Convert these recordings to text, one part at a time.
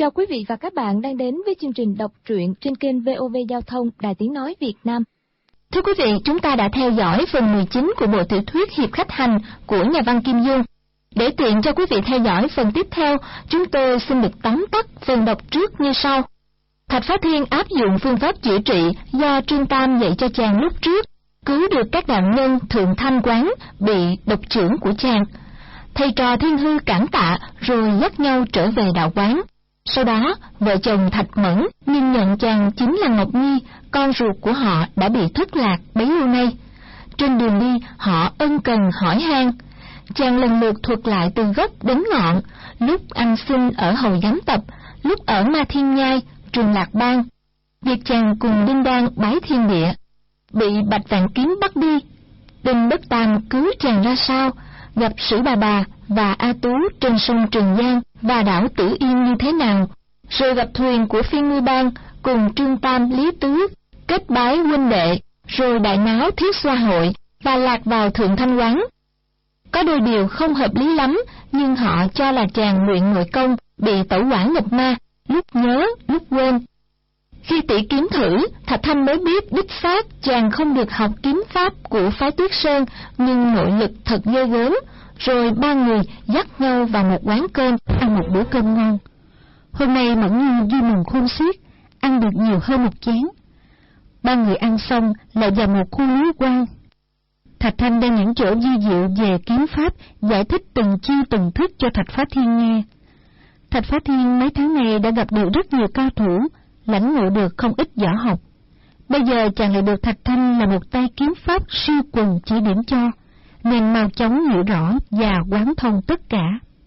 Chào quý vị và các bạn đang đến với chương trình đọc truyện trên kênh VOV Giao thông Đài Tiếng Nói Việt Nam. Thưa quý vị, chúng ta đã theo dõi phần 19 của bộ tiểu thuyết Hiệp Khách Hành của nhà văn Kim Dung. Để tiện cho quý vị theo dõi phần tiếp theo, chúng tôi xin được tóm tắt phần đọc trước như sau. Thạch Phá Thiên áp dụng phương pháp chữa trị do Trương Tam dạy cho chàng lúc trước, cứu được các nạn nhân Thượng Thanh Quán bị độc chưởng của chàng. Thầy trò Thiên Hư cảm tạ rồi dắt nhau trở về đạo quán. Sau đó, vợ chồng Thạch Mẫn nhìn nhận chàng chính là Ngọc Nhi, con ruột của họ đã bị thất lạc bấy lâu nay. Trên đường đi, họ ân cần hỏi han. Chàng lần lượt thuật lại từ gốc đến ngọn, lúc ăn xin ở Hầu Giám Tập, lúc ở Ma Thiên Nhai, Trường Lạc Bang. Việc chàng cùng Đinh Đan bái thiên địa, bị Bạch Vạn Kiếm bắt đi, Đinh Bất Tam cứu chàng ra sao, gặp Sử Bà và A Tú trên sông Trường Giang và đảo Tử Yên như thế nào, rồi gặp thuyền của Phiên Ngư Bang cùng Trương Tam Lý Tứ kết bái huynh đệ, rồi đại náo Thiết Xoa hội và lạc vào Thượng Thanh Quán. Có đôi điều không hợp lý lắm, nhưng họ cho là chàng luyện nội công bị tẩu hỏa nhập ma, lúc nhớ lúc quên. Khi tỉ kiếm thử, Thạch Thanh mới biết đích xác chàng không được học kiếm pháp của phái Tuyết Sơn, nhưng nội lực thật ghê gớm. Rồi ba người dắt nhau vào một quán cơm ăn một bữa cơm ngon. Hôm nay Mẫn Nhu vui mừng khôn xiết, ăn được nhiều hơn một chén. Ba người ăn xong lại vào một khu núi quan. Thạch Thanh đang những chỗ di diệu về kiếm pháp, giải thích từng chi từng thức cho Thạch Phá Thiên nghe. Thạch Phá Thiên mấy tháng này đã gặp được rất nhiều cao thủ, lãnh ngộ được không ít võ học. Bây giờ chàng lại được Thạch Thanh là một tay kiếm pháp siêu quần chỉ điểm cho, nên mau chóng hiểu rõ và quán thông tất cả.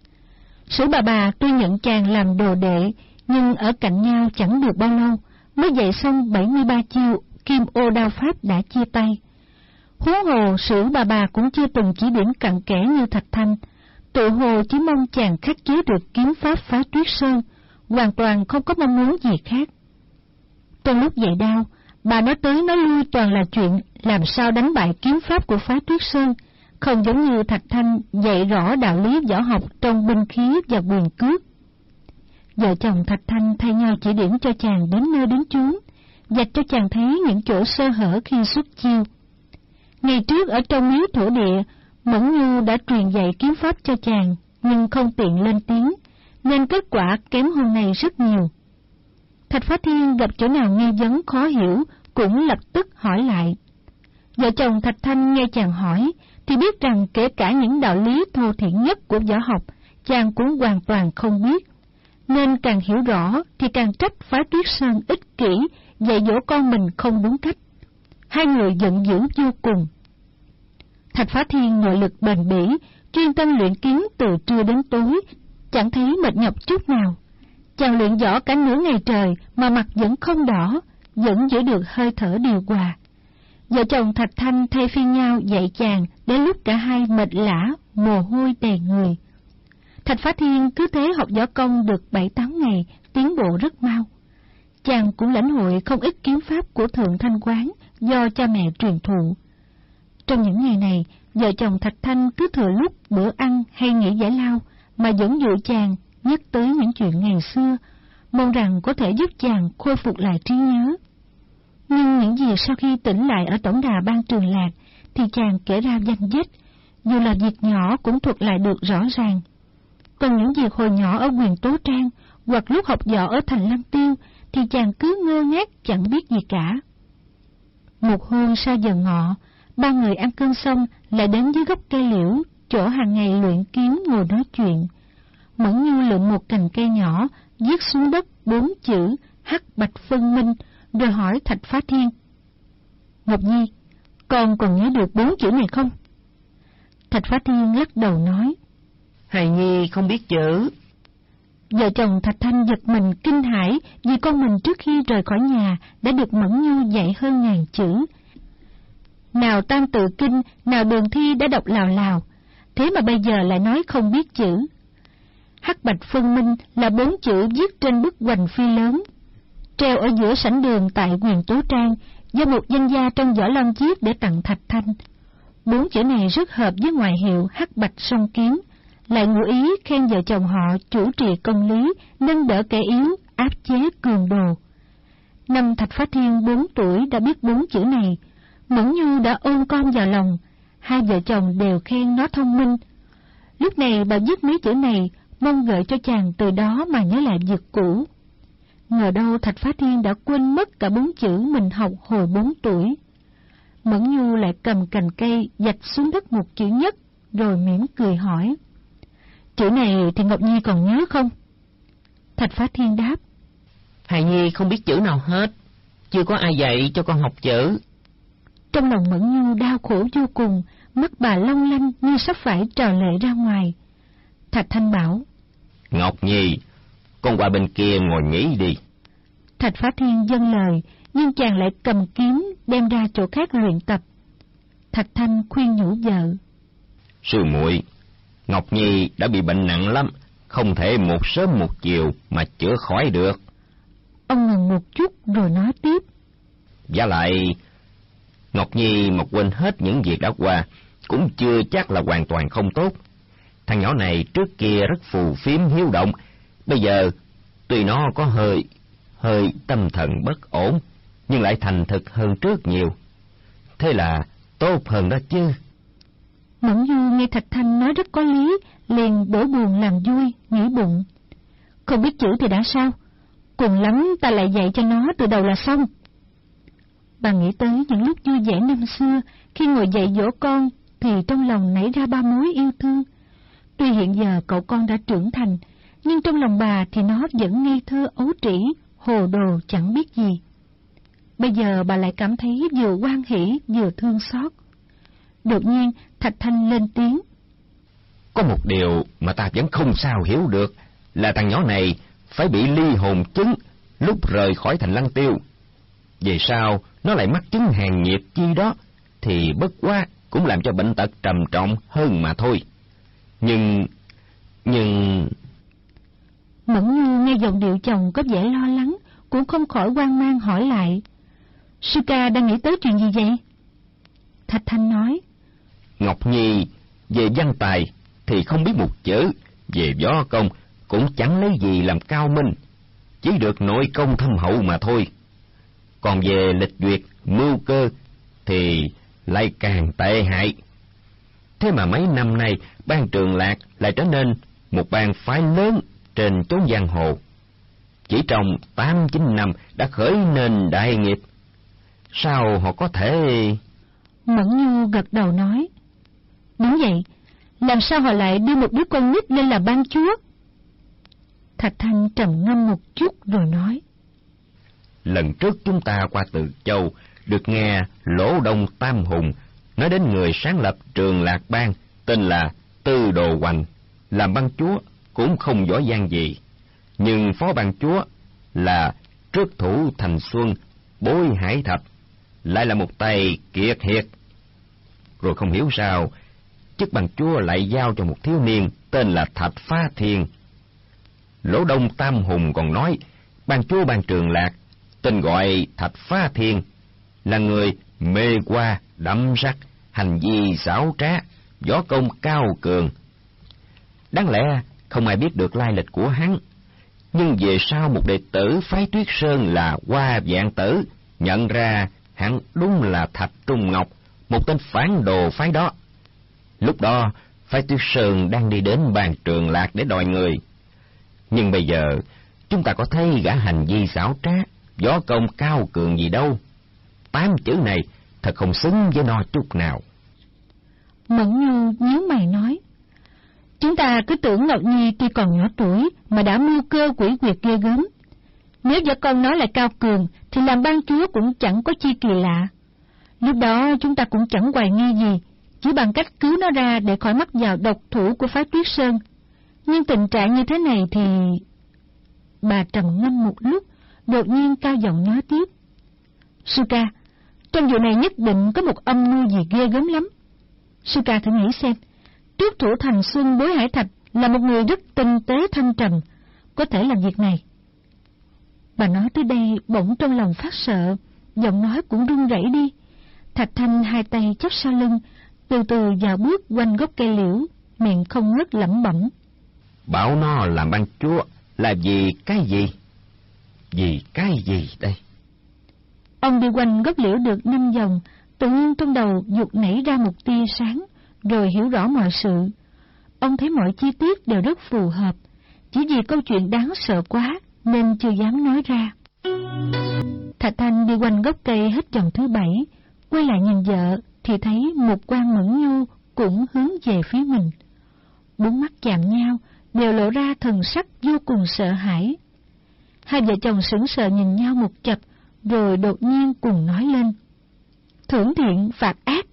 Sử Bà tuy nhận chàng làm đồ đệ, nhưng ở cạnh nhau chẳng được bao lâu, mới dạy xong 73 chiêu Kim Ô đao pháp đã chia tay. Huống hồ Sử Bà cũng chưa từng chỉ điểm cặn kẽ như Thạch Thanh, tự hồ chỉ mong chàng khắc chế được kiếm pháp phá Tuyết Sơn, hoàn toàn không có mong muốn gì khác. Trong lúc dạy đao, bà nói tới nói lui toàn là chuyện làm sao đánh bại kiếm pháp của phái Tuyết Sơn, không giống như Thạch Thanh dạy rõ đạo lý võ học trong binh khí và quyền cước. Vợ chồng Thạch Thanh thay nhau chỉ điểm cho chàng đến nơi đến chốn, vạch cho chàng thấy những chỗ sơ hở khi xuất chiêu. Ngày trước ở trong miếu thổ địa, Mẫn Nhu đã truyền dạy kiếm pháp cho chàng, nhưng không tiện lên tiếng, nên kết quả kém hôm nay rất nhiều. Thạch Phá Thiên gặp chỗ nào nghi vấn khó hiểu, cũng lập tức hỏi lại. Vợ chồng Thạch Thanh nghe chàng hỏi, thì biết rằng kể cả những đạo lý thô thiển nhất của võ học, chàng cũng hoàn toàn không biết. Nên càng hiểu rõ thì càng trách phái Tuyết Sơn ích kỷ, dạy dỗ con mình không đúng cách. Hai người giận dữ vô cùng. Thạch Phá Thiên nội lực bền bỉ, chuyên tâm luyện kiếm từ trưa đến tối, chẳng thấy mệt nhọc chút nào. Chàng luyện võ cả nửa ngày trời mà mặt vẫn không đỏ, vẫn giữ được hơi thở điều hòa. Vợ chồng Thạch Thanh thay phiên nhau dạy chàng đến lúc cả hai mệt lả, mồ hôi đầy người. Thạch Phá Thiên cứ thế học võ công được 7-8 ngày, tiến bộ rất mau. Chàng cũng lãnh hội không ít kiếm pháp của Thượng Thanh Quán do cha mẹ truyền thụ. Trong những ngày này, vợ chồng Thạch Thanh cứ thừa lúc bữa ăn hay nghỉ giải lao mà dẫn dụ chàng nhắc tới những chuyện ngày xưa, mong rằng có thể giúp chàng khôi phục lại trí nhớ. Nhưng những gì sau khi tỉnh lại ở tổng đà Ban Trường Lạc thì chàng kể ra danh dách, dù là việc nhỏ cũng thuật lại được rõ ràng. Còn những việc hồi nhỏ ở Quyền Tố Trang hoặc lúc học võ ở Thành Lăng Tiêu thì chàng cứ ngơ ngác chẳng biết gì cả. Một hôm sau giờ ngọ, ba người ăn cơm xong lại đến dưới gốc cây liễu, chỗ hàng ngày luyện kiếm ngồi nói chuyện. Mẫn Nhu lượm một cành cây nhỏ, viết xuống đất 4 chữ Hắc Bạch Phân Minh, rồi hỏi Thạch Phá Thiên. Ngọc Nhi, con còn nhớ được 4 chữ này không? Thạch Phá Thiên lắc đầu nói. Hài Nhi không biết chữ. Vợ chồng Thạch Thanh giật mình kinh hãi vì con mình trước khi rời khỏi nhà đã được Mẫn Nhu dạy hơn 1000 chữ. Nào Tam Tự Kinh, nào Đường Thi đã đọc lào lào, thế mà bây giờ lại nói không biết chữ. Hắc Bạch Phân Minh là 4 chữ viết trên bức hoành phi lớn, treo ở giữa sảnh đường tại Quyền Tố Trang, do một danh gia trong võ lâm viết để tặng Thạch Thanh. 4 chữ này rất hợp với ngoại hiệu Hắc Bạch Song Kiếm, lại ngụ ý khen vợ chồng họ chủ trì công lý, nâng đỡ kẻ yếu, áp chế cường đồ. Năm Thạch Phá Thiên 4 tuổi đã biết 4 chữ này, Mẫn Nhu đã ôm con vào lòng, hai vợ chồng đều khen nó thông minh. Lúc này bà viết mấy chữ này, mong gợi cho chàng từ đó mà nhớ lại việc cũ. Ngờ đâu Thạch Phá Thiên đã quên mất cả 4 chữ mình học hồi 4 tuổi. Mẫn Nhu lại cầm cành cây vạch xuống đất một chữ nhất, rồi mỉm cười hỏi: "Chữ này thì Ngọc Nhi còn nhớ không?" Thạch Phá Thiên đáp: Hài Nhi không biết chữ nào hết, chưa có ai dạy cho con học chữ. Trong lòng Mẫn Nhu đau khổ vô cùng, mắt bà long lanh như sắp phải trào lệ ra ngoài. Thạch Thanh bảo: "Ngọc Nhi, con qua bên kia ngồi nghỉ đi." Thạch Phá Thiên vâng lời, nhưng chàng lại cầm kiếm đem ra chỗ khác luyện tập. Thạch Thanh khuyên nhủ vợ: "Sư muội, Ngọc Nhi đã bị bệnh nặng lắm, không thể một sớm một chiều mà chữa khỏi được." Ông ngừng một chút rồi nói tiếp: "Vả lại, Ngọc Nhi mà quên hết những việc đã qua, cũng chưa chắc là hoàn toàn không tốt. Thằng nhỏ này trước kia rất phù phiếm hiếu động, bây giờ tuy nó có hơi tâm thần bất ổn, nhưng lại thành thực hơn trước nhiều. Thế là tốt hơn đó chứ." Mẫn Du nghe Thạch Thanh nói rất có lý, liền đổ buồn làm vui, nghĩ bụng: không biết chữ thì đã sao, cùng lắm ta lại dạy cho nó từ đầu là xong. Bà nghĩ tới những lúc vui vẻ năm xưa, khi ngồi dạy dỗ con thì trong lòng nảy ra ba mối yêu thương. Tuy hiện giờ cậu con đã trưởng thành, nhưng trong lòng bà thì nó vẫn ngây thơ ấu trĩ, hồ đồ chẳng biết gì. Bây giờ bà lại cảm thấy vừa hoan hỉ vừa thương xót. Đột nhiên Thạch Thanh lên tiếng: "Có một điều mà ta vẫn không sao hiểu được, là thằng nhỏ này phải bị ly hồn chứng lúc rời khỏi thành Lăng Tiêu. Về sau nó lại mắc chứng hàng nhiệt chi đó, thì bất quá cũng làm cho bệnh tật trầm trọng hơn mà thôi. Nhưng... Mẫn Nhu nghe giọng điệu chồng có vẻ lo lắng, cũng không khỏi hoang mang hỏi lại: "Sư ca đang nghĩ tới chuyện gì vậy?" Thạch Thanh nói: "Ngọc Nhi về văn tài thì không biết một chữ, về võ công cũng chẳng lấy gì làm cao minh, chỉ được nội công thâm hậu mà thôi. Còn về lịch duyệt, mưu cơ thì lại càng tệ hại. Thế mà mấy năm nay Ban Trường Lạc lại trở nên một bang phái lớn trên chốn giang hồ. Chỉ trong 8-9 năm đã khởi nên đại nghiệp. Sao họ có thể..." Mẫn Nhu gật đầu nói: "Đúng vậy, làm sao họ lại đưa một đứa con nít lên làm ban chúa?" Thạch Thanh trầm ngâm một chút rồi nói: "Lần trước chúng ta qua Từ Châu, được nghe Lỗ Đông Tam Hùng nói đến người sáng lập Trường Lạc Bang tên là Tư Đồ Hoành, làm ban chúa cũng không giỏi giang gì, nhưng phó ban chúa là Trước Thủ Thành Xuân, Bối Hải Thạch lại là một tay kiệt hiệt. Rồi không hiểu sao chức ban chúa lại giao cho một thiếu niên tên là Thạch Phá Thiên. Lỗ Đông Tam Hùng còn nói ban chúa Ban Trường Lạc tên gọi Thạch Phá Thiên là người mê qua đậm sắc, hành vi xảo trá, võ công cao cường. Đáng lẽ không ai biết được lai lịch của hắn, nhưng về sau một đệ tử phái Tuyết Sơn là Hoa Vạn Tử nhận ra hắn đúng là Thạch Trung Ngọc, một tên phản đồ phái đó. Lúc đó phái Tuyết Sơn đang đi đến Ban Trường Lạc để đòi người, nhưng bây giờ chúng ta có thấy gã hành vi xảo trá, võ công cao cường gì đâu. 8 chữ này thật không xứng với nó chút nào." Mẫn Nhu nhíu mày nói: "Chúng ta cứ tưởng Ngọc Nhi tuy còn nhỏ tuổi mà đã mưu cơ quỷ quyệt ghê gớm. Nếu vợ con nó lại cao cường thì làm ban chúa cũng chẳng có chi kỳ lạ. Lúc đó chúng ta cũng chẳng hoài nghi gì, chỉ bằng cách cứu nó ra để khỏi mắc vào độc thủ của phái Tuyết Sơn. Nhưng tình trạng như thế này thì..." Bà trầm ngâm một lúc, đột nhiên cao giọng nói tiếp: "Sư ca, trong vụ này nhất định có một âm mưu gì ghê gớm lắm. Sư ca thử nghĩ xem, Trước Thủ Thành Xuân Bối Hải Thạch là một người rất tinh tế thanh trầm, có thể làm việc này." Bà nói tới đây bỗng trong lòng phát sợ, giọng nói cũng run rẩy đi. Thạch Thanh hai tay chắp sau lưng, từ từ dạo bước quanh gốc cây liễu, miệng không ngớt lẩm bẩm. Bảo nó làm ban chúa là vì cái gì? Vì cái gì đây? Ông đi quanh gốc liễu được 5 vòng, tự nhiên trong đầu vụt nảy ra một tia sáng, rồi hiểu rõ mọi sự. Ông thấy mọi chi tiết đều rất phù hợp, chỉ vì câu chuyện đáng sợ quá nên chưa dám nói ra. Thạch Thanh đi quanh gốc cây hết vòng thứ 7, quay lại nhìn vợ thì thấy một quan Mẫn Nhu cũng hướng về phía mình. 4 mắt chạm nhau, đều lộ ra thần sắc vô cùng sợ hãi. Hai vợ chồng sững sờ nhìn nhau một chập, rồi đột nhiên cùng nói lên: Thưởng thiện phạt ác.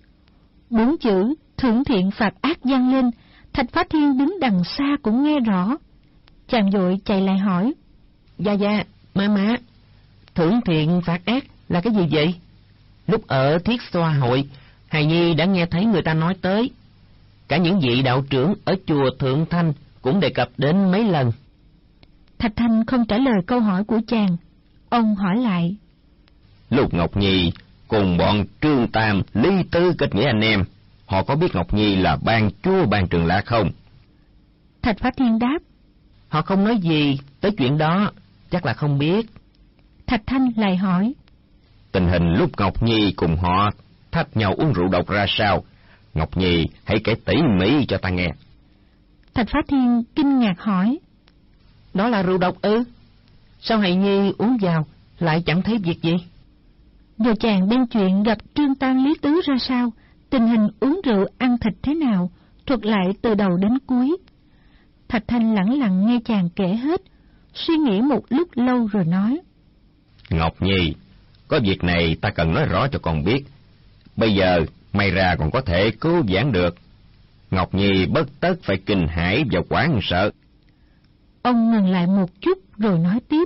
4 chữ thưởng thiện phạt ác vang lên, Thạch Phá Thiên đứng đằng xa cũng nghe rõ. Chàng vội chạy lại hỏi: Dạ, má, thưởng thiện phạt ác là cái gì vậy? Lúc ở Thiết Xoa hội, hài nhi đã nghe thấy người ta nói tới. Cả những vị đạo trưởng ở chùa Thượng Thanh cũng đề cập đến mấy lần. Thạch Thanh không trả lời câu hỏi của chàng. Ông hỏi lại: Lục Ngọc Nhi cùng bọn Trương Tam, Lý Tứ kết nghĩa anh em, họ có biết Ngọc Nhi là ban chúa ban Trường Lạc không? Thạch Phá Thiên đáp: Họ không nói gì tới chuyện đó, chắc là không biết. Thạch Thanh lại hỏi: Tình hình lúc Ngọc Nhi cùng họ thách nhau uống rượu độc ra sao? Ngọc Nhi hãy kể tỉ mỉ cho ta nghe. Thạch Phá Thiên kinh ngạc hỏi: Đó là rượu độc ư? Sao hài nhi uống vào lại chẳng thấy việc gì? Rồi chàng đem chuyện gặp Trương Tam Lý Tứ ra sao, tình hình uống rượu ăn thịt thế nào, thuật lại từ đầu đến cuối. Thạch Thanh lẳng lặng nghe chàng kể hết, suy nghĩ một lúc lâu rồi nói: Ngọc Nhi, có việc này ta cần nói rõ cho con biết. Bây giờ may ra còn có thể cứu vãn được. Ngọc Nhi bất tất phải kinh hãi và hoảng sợ. Ông ngừng lại một chút rồi nói tiếp: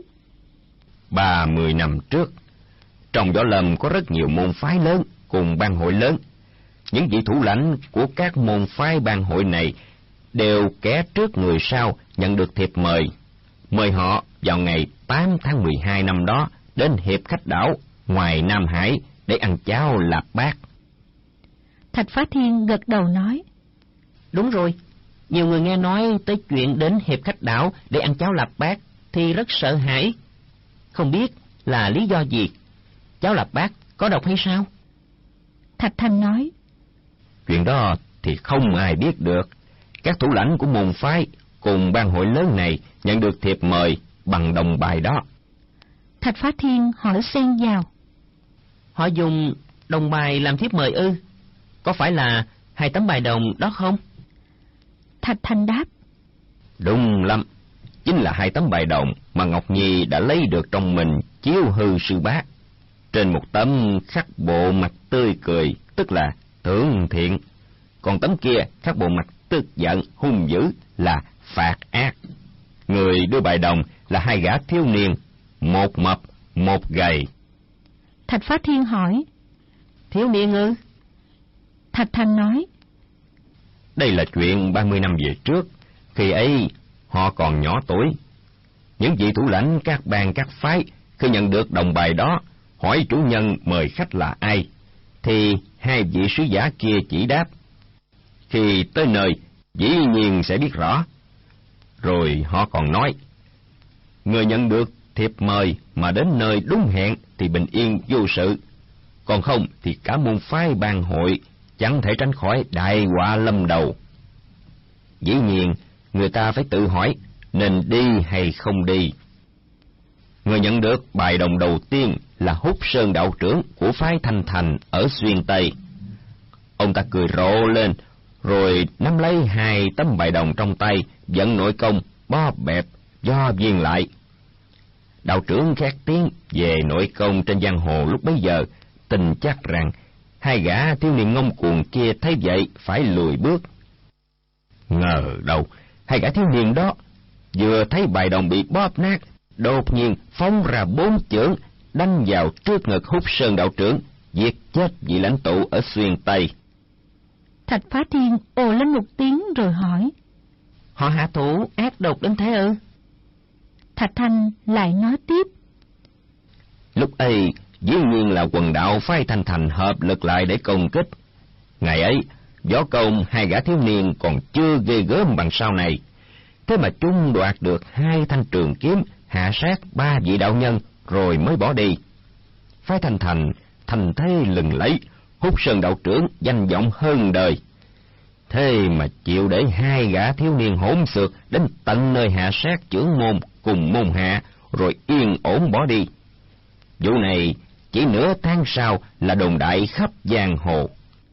30 năm trước, trong Võ Lâm có rất nhiều môn phái lớn cùng bang hội lớn. Những vị thủ lãnh của các môn phái bang hội này đều kẻ trước người sau nhận được thiệp mời họ vào ngày 8 tháng 12 năm đó đến Hiệp Khách Đảo ngoài Nam Hải để ăn cháo lạp bát. Thạch Phá Thiên gật đầu nói: Đúng rồi, nhiều người nghe nói tới chuyện đến Hiệp Khách Đảo để ăn cháo lạp bát thì rất sợ hãi. Không biết là lý do gì? Cháo lạp bát có độc hay sao? Thạch Thanh nói: Chuyện đó thì không ai biết được. Các thủ lãnh của môn phái cùng bang hội lớn này nhận được thiệp mời bằng đồng bài đó. Thạch Phá Thiên hỏi xen vào: Họ dùng đồng bài làm thiếp mời ư? Có phải là 2 tấm bài đồng đó không? Thạch Thanh đáp: Đúng lắm, chính là 2 tấm bài đồng mà Ngọc Nhi đã lấy được trong mình chiếu hư sư bá. Trên một tấm khắc bộ mặt tươi cười, tức là thưởng thiện, còn tấm kia khắc bộ mặt tức giận hung dữ là phạt ác. Người đưa bài đồng là 2 gã thiếu niên, một mập một gầy. Thạch Phá Thiên hỏi: Thiếu niên ư? Thạch Thanh nói: Đây là chuyện 30 năm về trước, khi ấy họ còn nhỏ tuổi. Những vị thủ lãnh các bang các phái khi nhận được đồng bài đó hỏi chủ nhân mời khách là ai, thì 2 vị sứ giả kia chỉ đáp: Khi tới nơi dĩ nhiên sẽ biết rõ. Rồi họ còn nói: Người nhận được thiệp mời mà đến nơi đúng hẹn thì bình yên vô sự, còn không thì cả môn phái bang hội chẳng thể tránh khỏi đại họa lâm đầu. Dĩ nhiên người ta phải tự hỏi nên đi hay không đi. Người nhận được bài đồng đầu tiên là Húc Sơn đạo trưởng của phái Thanh Thành ở Xuyên Tây. Ông ta cười rộ lên, rồi nắm lấy 2 tấm bài đồng trong tay, vận nội công bóp bẹp do viên lại. Đạo trưởng khét tiếng về nội công trên giang hồ lúc bấy giờ, tin chắc rằng 2 gã thiếu niên ngông cuồng kia thấy vậy phải lùi bước. Ngờ đâu 2 gã thiếu niên đó vừa thấy bài đồng bị bóp nát, đột nhiên phóng ra 4 chưởng đánh vào trước ngực Húc Sơn đạo trưởng, giết chết vị lãnh tụ ở Xuyên Tây. Thạch Phá Thiên ồ lên một tiếng rồi hỏi: Họ hạ thủ ác độc đến thế ư? Thạch Thanh lại nói tiếp: Lúc ấy dĩ nhiên là quần đạo phái Thanh Thành hợp lực lại để công kích. Ngày ấy võ công hai gã thiếu niên còn chưa ghê gớm bằng sau này, thế mà chúng đoạt được 2 thanh trường kiếm, hạ sát 3 vị đạo nhân rồi mới bỏ đi. Phái Thanh Thành thành thế lừng lẫy, Hút Sơn đạo trưởng danh vọng hơn đời, thế mà chịu để 2 gã thiếu niên hỗn xược đến tận nơi hạ sát trưởng môn cùng môn hạ, rồi yên ổn bỏ đi. Vụ này chỉ nửa tháng sau là đồn đại khắp giang hồ.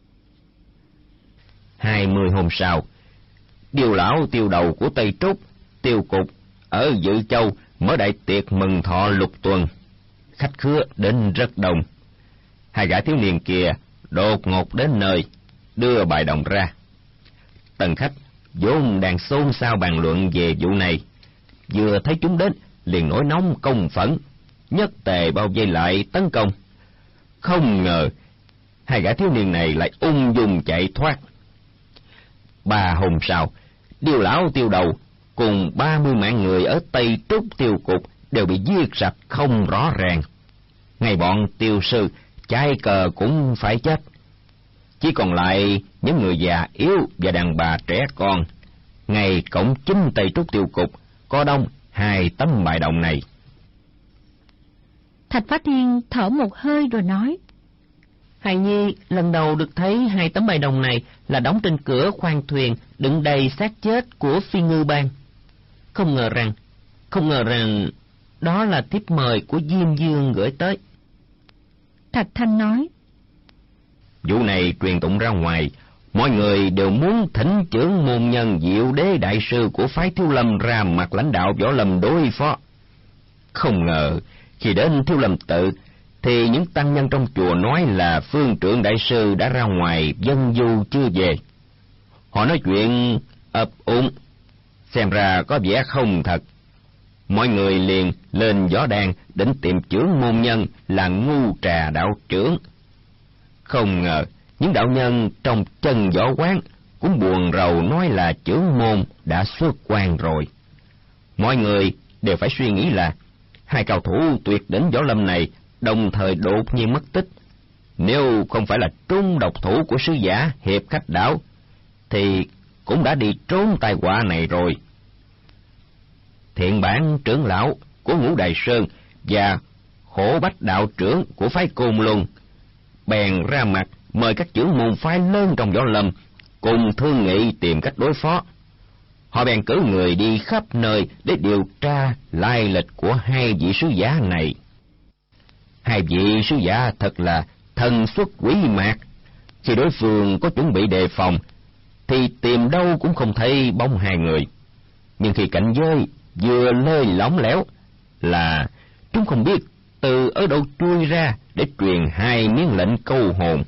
20 hôm sau, Điêu lão tiêu đầu của Tây Trúc, Tiêu Cục ở Dự Châu mở đại tiệc mừng thọ lục tuần. Khách khứa đến rất đông. 2 gã thiếu niên kia đột ngột đến nơi, đưa bài đồng ra. Tần khách vốn đang xôn xao bàn luận về vụ này, vừa thấy chúng đến liền nổi nóng công phẫn, nhất tề bao vây lại tấn công. Không ngờ 2 gã thiếu niên này lại ung dung chạy thoát. 3 hôm sau, Điêu lão tiêu đầu cùng 30 mạng người ở Tây Trúc Tiêu Cục đều bị giết sạch không rõ ràng. Ngay bọn tiêu sư chai cờ cũng phải chết, chỉ còn lại những người già yếu và đàn bà trẻ con. Ngay cổng chính Tây Trúc Tiêu Cục có đông 2 tấm bài đồng này. Thạch Phá Thiên thở một hơi rồi nói: Hài Nhi lần đầu được thấy 2 tấm bài đồng này là đóng trên cửa khoang thuyền đựng đầy xác chết của Phi Ngư Bang. Không ngờ rằng đó là thiếp mời của Diêm Dương gửi tới. Thạch Thanh nói: Vụ này truyền tụng ra ngoài, mọi người đều muốn thỉnh trưởng môn nhân Diệu Đế đại sư của phái Thiếu Lâm ra mặt lãnh đạo võ lâm đối phó. Không ngờ khi đến Thiếu Lâm tự thì những tăng nhân trong chùa nói là Phương Trượng đại sư đã ra ngoài dân du chưa về. Họ nói chuyện ấp úng, xem ra có vẻ không thật. Mọi người liền lên võ đàn định tìm trưởng môn nhân là Ngu Trà đạo trưởng. Không ngờ những đạo nhân trong chân võ quán cũng buồn rầu nói là trưởng môn đã xuất quan rồi. Mọi người đều phải suy nghĩ là 2 cao thủ tuyệt đỉnh võ lâm này đồng thời đột nhiên mất tích. Nếu không phải là trung độc thủ của sứ giả Hiệp Khách Đảo thì cũng đã đi trốn tai họa này rồi. Thiện Bản trưởng lão của Ngũ Đài Sơn và Khổ Bách đạo trưởng của phái Côn Luân bèn ra mặt mời các trưởng môn phái lớn trong võ lâm cùng thương nghị tìm cách đối phó. Họ bèn cử người đi khắp nơi để điều tra lai lịch của 2 vị sứ giả này. 2 vị sứ giả thật là thần xuất quỷ mạc. Khi đối phương có chuẩn bị đề phòng thì tìm đâu cũng không thấy bóng 2 người. Nhưng khi cảnh giới vừa lơi lỏng lẻo là chúng không biết từ ở đâu chui ra để truyền 2 miếng lệnh câu hồn.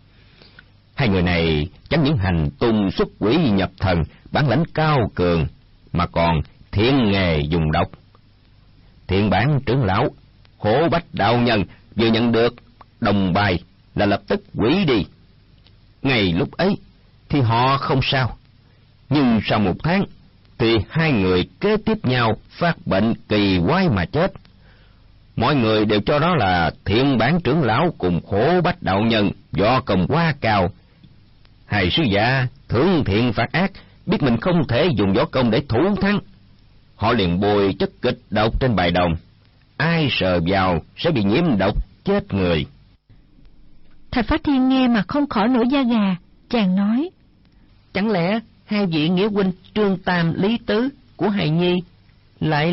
2 người này chẳng những hành tung xuất quỷ nhập thần, bản lãnh cao cường, mà còn thiện nghề dùng độc. Thiện Bản trưởng lão, Khổ Bách đạo nhân vừa nhận được đồng bài là lập tức quỷ đi. Ngay lúc ấy thì họ không sao, nhưng sau 1 tháng thì 2 người kế tiếp nhau phát bệnh kỳ quái mà chết. Mọi người đều cho đó là Thiện Bản trưởng lão cùng Khổ Bách đạo nhân võ công quá cao. 2 sứ giả thưởng thiện phạt ác, biết mình không thể dùng võ công để thủ thắng, họ liền bôi chất kịch độc trên bài đồng. Ai sờ vào sẽ bị nhiễm độc chết người. Thạch Phá Thiên nghe mà không khỏi nổi da gà, chàng nói: Chẳng lẽ 2 vị nghĩa huynh Trương Tam, Lý Tứ của Hài Nhi lại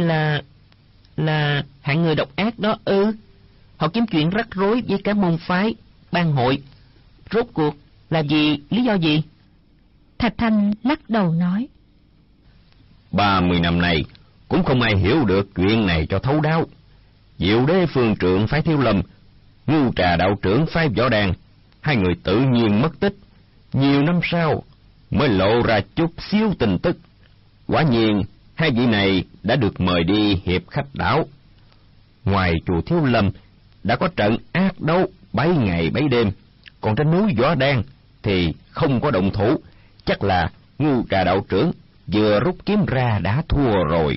là hạng người độc ác đó ư? Họ kiếm chuyện rắc rối với các môn phái, ban hội, rốt cuộc là lý do gì? Thạch Thanh lắc đầu nói: 30 năm nay cũng không ai hiểu được chuyện này cho thấu đáo. Diệu Đế Phương Trượng phái Thiếu Lâm, Ngu Trà đạo trưởng phái Võ Đàn, 2 người tự nhiên mất tích. Nhiều năm sau mới lộ ra chút xíu tin tức. Quả nhiên 2 vị này đã được mời đi Hiệp Khách Đảo. Ngoài chùa Thiếu Lâm đã có trận ác đấu 7 ngày 7 đêm, còn trên núi Võ Đan thì không có động thủ. Chắc là Ngu Trà đạo trưởng vừa rút kiếm ra đã thua rồi.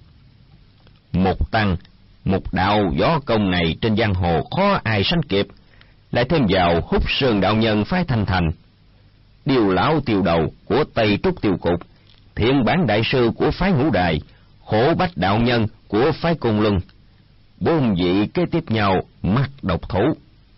Một tăng, một đạo võ công này trên giang hồ khó ai sánh kịp, lại thêm vào Hút Sơn đạo nhân phái Thanh Thành. Điều lão tiêu đầu của Tây Trúc Tiêu Cục, Thiện Bản đại sư của phái Ngũ Đài, Khổ Bách đạo nhân của phái Côn Luân. 4 vị kế tiếp nhau mắc độc thủ.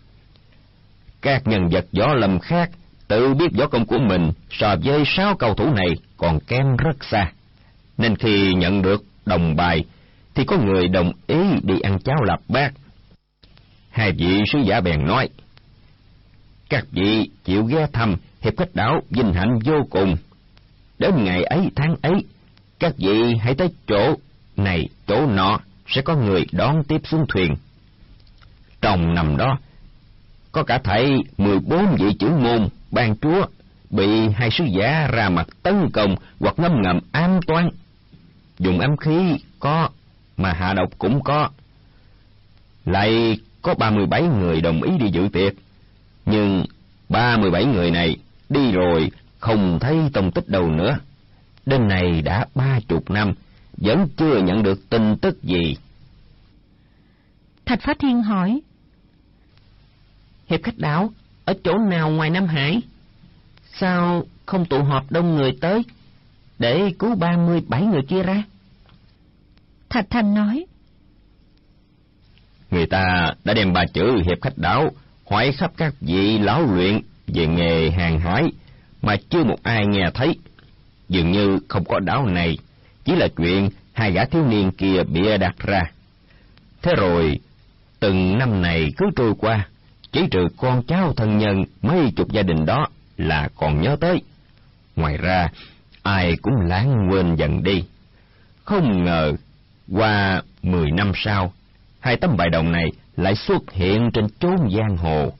Các nhân vật võ lâm khác tự biết võ công của mình so với 6 cầu thủ này còn kém rất xa, nên khi nhận được đồng bài thì có người đồng ý đi ăn cháo lạp bát. 2 vị sứ giả bèn nói: các vị chịu ghé thăm hiệp khách đảo vinh hạnh vô cùng. Đến ngày ấy tháng ấy, các vị hãy tới chỗ này chỗ nọ, sẽ có người đón tiếp xuống thuyền. Trong năm đó, có cả thảy 14 vị trưởng môn ban chúa bị 2 sứ giả ra mặt tấn công hoặc ngấm ngầm ám toán. Dùng ám khí có, mà hạ độc cũng có. Lại có 37 người đồng ý đi dự tiệc, nhưng 37 người này đi rồi không thấy tông tích đâu nữa. Đến này đã 30 năm, vẫn chưa nhận được tin tức gì. Thạch Phá Thiên hỏi: hiệp khách đảo ở chỗ nào ngoài Nam Hải? Sao không tụ họp đông người tới để cứu 37 người kia ra? Thạch Thành nói: người ta đã đem 3 chữ hiệp khách đảo hỏi khắp các vị lão luyện về nghề hàng hải, mà chưa một ai nghe thấy. Dường như không có đảo này, chỉ là chuyện 2 gã thiếu niên kia bịa đặt ra. Thế rồi từng năm này cứ trôi qua, chỉ trừ con cháu thân nhân mấy chục gia đình đó là còn nhớ tới. Ngoài ra ai cũng lãng quên dần đi. Không ngờ qua 10 năm sau, 2 tấm bài đồng này lại xuất hiện trên chốn giang hồ.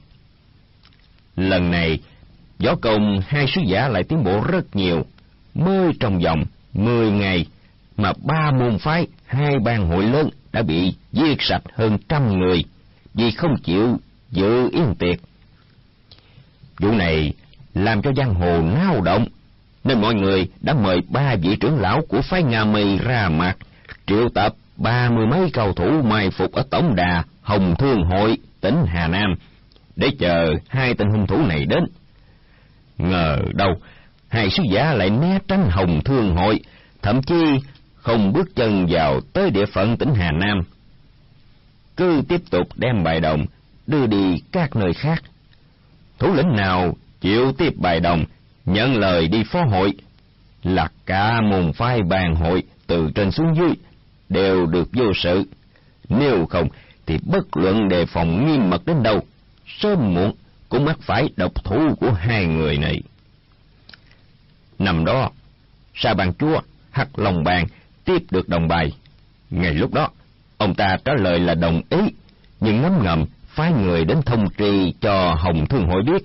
Lần này võ công 2 sứ giả lại tiến bộ rất nhiều. Mới trong vòng 10 ngày mà 3 môn phái, 2 bang hội lớn đã bị giết sạch hơn 100 người vì không chịu dự yến tiệc. Vụ này làm cho giang hồ náo động, nên mọi người đã mời 3 vị trưởng lão của phái Nga Mi ra mặt, triệu tập 30 mấy cầu thủ mai phục ở tổng đà Hồng Thương Hội, tỉnh Hà Nam, để chờ 2 tên hung thủ này đến. Ngờ đâu 2 sứ giả lại né tránh Hồng Thương Hội, thậm chí không bước chân vào tới địa phận tỉnh Hà Nam, cứ tiếp tục đem bài đồng đưa đi các nơi khác. Thủ lĩnh nào chịu tiếp bài đồng, nhận lời đi phó hội, là cả môn phái bàn hội từ trên xuống dưới đều được vô sự. Nếu không thì bất luận đề phòng nghiêm mật đến đâu, sớm muộn cũng mắc phải độc thủ của 2 người này. Năm đó, Sa Bàn Chúa Hắc Long Bang tiếp được đồng bài. Ngay lúc đó, ông ta trả lời là đồng ý, nhưng ngấm ngầm phái người đến thông tri cho Hồng Thương Hội biết.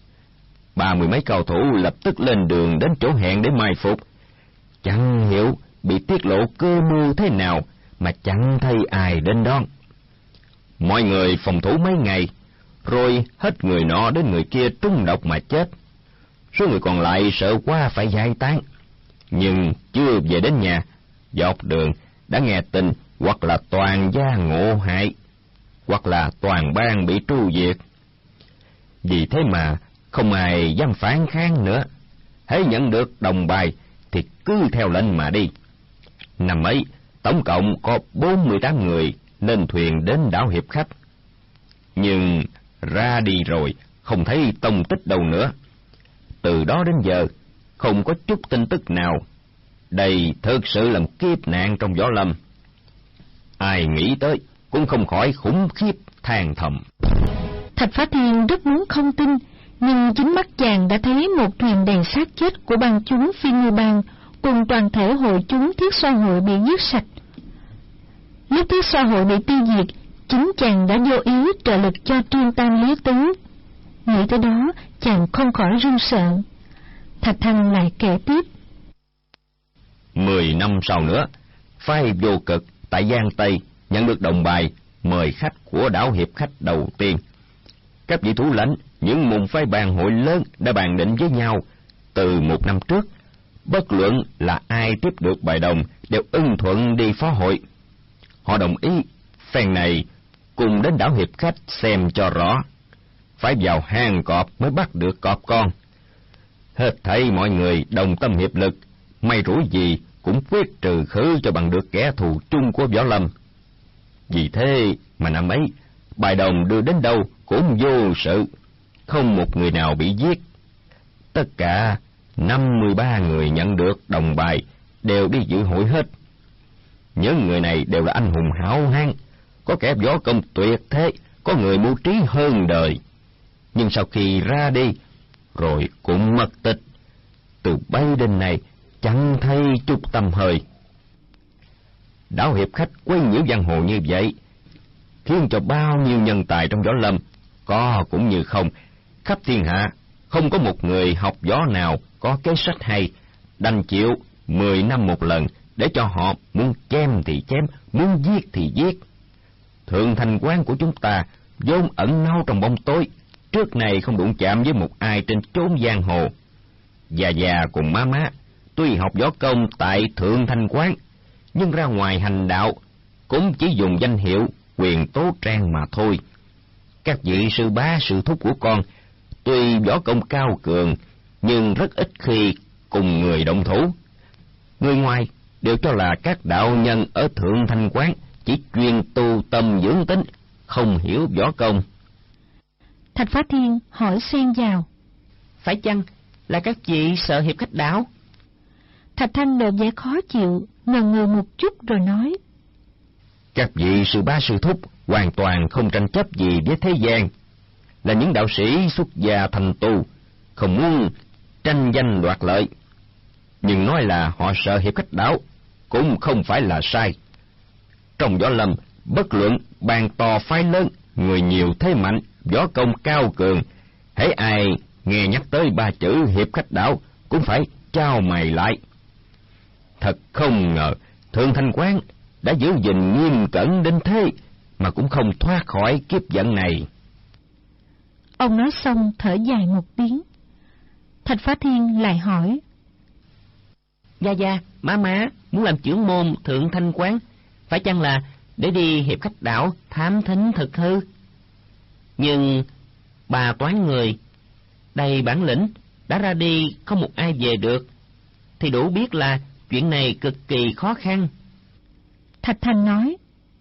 30 mấy cầu thủ lập tức lên đường đến chỗ hẹn để mai phục. Chẳng hiểu bị tiết lộ cơ mưu thế nào mà chẳng thấy ai đến đón. Mọi người phòng thủ mấy ngày, rồi hết người nọ đến người kia trúng độc mà chết. Số người còn lại sợ quá phải giải tán, nhưng chưa về đến nhà, dọc đường đã nghe tin hoặc là toàn gia ngộ hại, hoặc là toàn bang bị tru diệt. Vì thế mà không ai dám phản kháng nữa, hễ nhận được đồng bài thì cứ theo lệnh mà đi. Năm ấy tổng cộng có 48 người lên thuyền đến đảo Hiệp Khách, nhưng ra đi rồi không thấy tông tích đâu nữa. Từ đó đến giờ không có chút tin tức nào. Đây thực sự là một kiếp nạn trong võ lâm. Ai nghĩ tới cũng không khỏi khủng khiếp than thầm. Thạch Phá Thiên rất muốn không tin, nhưng chính mắt chàng đã thấy một thuyền đầy xác chết của bang chúng Phi Ngư Bang cùng toàn thể hội chúng Thiết Xoa Hội bị giết sạch. Lúc Thiết Xoa Hội bị tiêu diệt, chính chàng đã vô ý trợ lực cho Trương Tam Lý Tứ. Nghĩ tới đó, chàng không khỏi run sợ. Thạch Thành lại kể tiếp: 10 năm sau nữa, phái Vô Cực tại Giang Tây nhận được đồng bài mời khách của đảo Hiệp Khách đầu tiên. Các vị thủ lãnh những môn phái bàn hội lớn đã bàn định với nhau từ 1 năm trước, bất luận là ai tiếp được bài đồng đều ưng thuận đi phó hội. Họ đồng ý phen này cùng đến đảo Hiệp Khách xem cho rõ, phải vào hang cọp mới bắt được cọp con. Hết thảy mọi người đồng tâm hiệp lực, may rủi gì cũng quyết trừ khử cho bằng được kẻ thù chung của Võ Lâm. Vì thế mà năm ấy, bài đồng đưa đến đâu cũng vô sự, không một người nào bị giết. Tất cả 53 người nhận được đồng bài đều đi dự hội hết. Những người này đều là anh hùng hảo hán, có kẻ võ công tuyệt thế, có người mưu trí hơn đời. Nhưng sau khi ra đi, rồi cũng mất tích. Từ bấy đến nay, chẳng thấy chút tăm hơi. Đảo hiệp khách quấy nhiễu giang hồ như vậy, khiến cho bao nhiêu nhân tài trong võ lâm, có cũng như không, khắp thiên hạ, không có một người học võ nào có kế sách hay, đành chịu 10 năm một lần, để cho họ muốn chém thì chém, muốn giết thì giết. Thượng Thành Quán của chúng ta vốn ẩn náu trong bóng tối, trước này không đụng chạm với một ai trên chốn giang hồ. Già cùng má tuy học võ công tại Thượng Thành Quán, nhưng ra ngoài hành đạo cũng chỉ dùng danh hiệu quyền tố trang mà thôi. Các vị sư bá sư thúc của con tuy võ công cao cường, nhưng rất ít khi cùng người động thủ. Người ngoài đều cho là các đạo nhân ở Thượng Thành Quán chỉ chuyên tu tâm dưỡng tính, không hiểu võ công. Thạch Phá Thiên hỏi xen vào: Phải chăng là các vị sợ hiệp khách đảo? Thạch Thanh lộ vẻ khó chịu, ngần ngừ một chút rồi nói: Các vị sư bá sư thúc hoàn toàn không tranh chấp gì với thế gian, là những đạo sĩ xuất gia thành tu, không muốn tranh danh đoạt lợi. Nhưng nói là họ sợ hiệp khách đảo cũng không phải là sai. Trong võ lâm, bất luận bàn to phái lớn, người nhiều thế mạnh, võ công cao cường, hễ ai nghe nhắc tới ba chữ hiệp khách đảo cũng phải chau mày lại. Thật không ngờ Thượng Thành Quán đã giữ gìn nghiêm cẩn đến thế mà cũng không thoát khỏi kiếp vận này. Ông nói xong thở dài một tiếng. Thạch Phá Thiên lại hỏi: Gia, má muốn làm trưởng môn Thượng Thanh Quán, phải chăng là để đi hiệp khách đảo thám thính thực hư? Nhưng bà toán người đầy bản lĩnh đã ra đi, không một ai về được, thì đủ biết là chuyện này cực kỳ khó khăn. Thạch Thanh nói: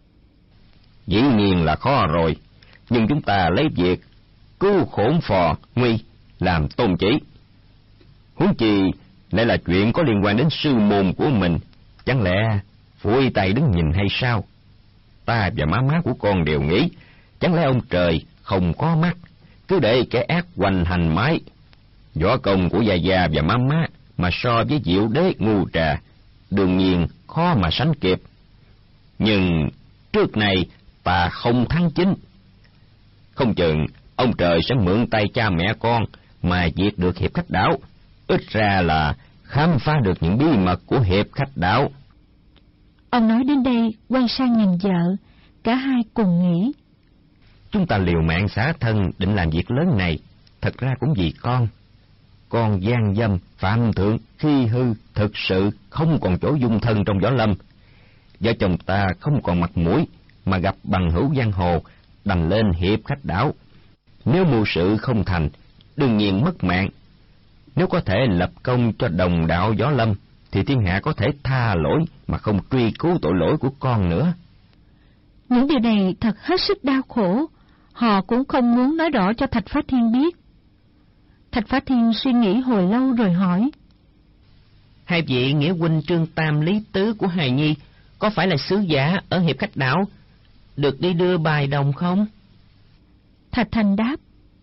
Dĩ nhiên là khó rồi, nhưng chúng ta lấy việc cứu khổn phò nguy làm tôn chỉ. Huống chi lại là chuyện có liên quan đến sư môn của mình, chẳng lẽ phủi tay đứng nhìn hay sao? Ta và má của con đều nghĩ, chẳng lẽ ông trời không có mắt, cứ để kẻ ác hoành hành mãi. Võ công của Gia và má mà so với Diệu Đế Ngu Trà, đương nhiên khó mà sánh kịp. Nhưng trước này ta không thắng chính, không chừng ông trời sẽ mượn tay cha mẹ con mà diệt được hiệp khách đảo, ít ra là khám phá được những bí mật của hiệp khách đảo. Ông nói đến đây quay sang nhìn vợ, cả hai cùng nghĩ: Chúng ta liều mạng xả thân định làm việc lớn này, thật ra cũng vì con gian dâm phạm thượng khi hư, thực sự không còn chỗ dung thân trong võ lâm. Vợ chồng ta không còn mặt mũi mà gặp bằng hữu giang hồ, đành lên hiệp khách đảo. Nếu mưu sự không thành, đương nhiên mất mạng. Nếu có thể lập công cho đồng đạo võ lâm, thì thiên hạ có thể tha lỗi mà không truy cứu tội lỗi của con nữa. Những điều này thật hết sức đau khổ, họ cũng không muốn nói rõ cho Thạch Phá Thiên biết. Thạch Phá Thiên suy nghĩ hồi lâu rồi hỏi: Hai vị nghĩa huynh Trương Tam Lý Tứ của hài nhi có phải là sứ giả ở hiệp khách đảo, được đi đưa bài đồng không? Thạch Thành đáp: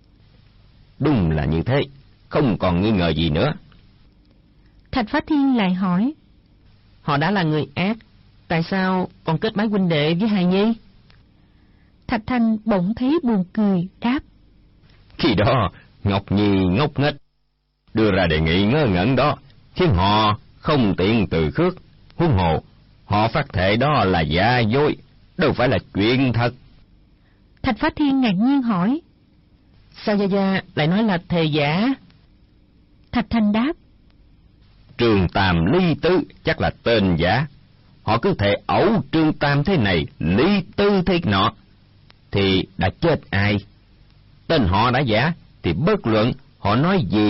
Đúng là như thế, không còn nghi ngờ gì nữa. Thạch Phá Thiên lại hỏi: Họ đã là người ác, tại sao còn kết bái huynh đệ với hài nhi? Thạch Thanh bỗng thấy buồn cười, đáp: Khi đó Ngọc Nhi ngốc nghếch, đưa ra đề nghị ngớ ngẩn đó, khiến họ không tiện từ khước. Huống hồ họ phát thệ đó là giả dối, đâu phải là chuyện thật. Thạch Phá Thiên ngạc nhiên hỏi: Sao Gia lại nói là thề giả? Thạch Thanh đáp: Trương Tam Lý Tứ chắc là tên giả. Họ cứ thề ẩu Trương Tam thế này, Lý Tứ thế nọ, thì đã chết ai? Tên họ đã giả thì bất luận họ nói gì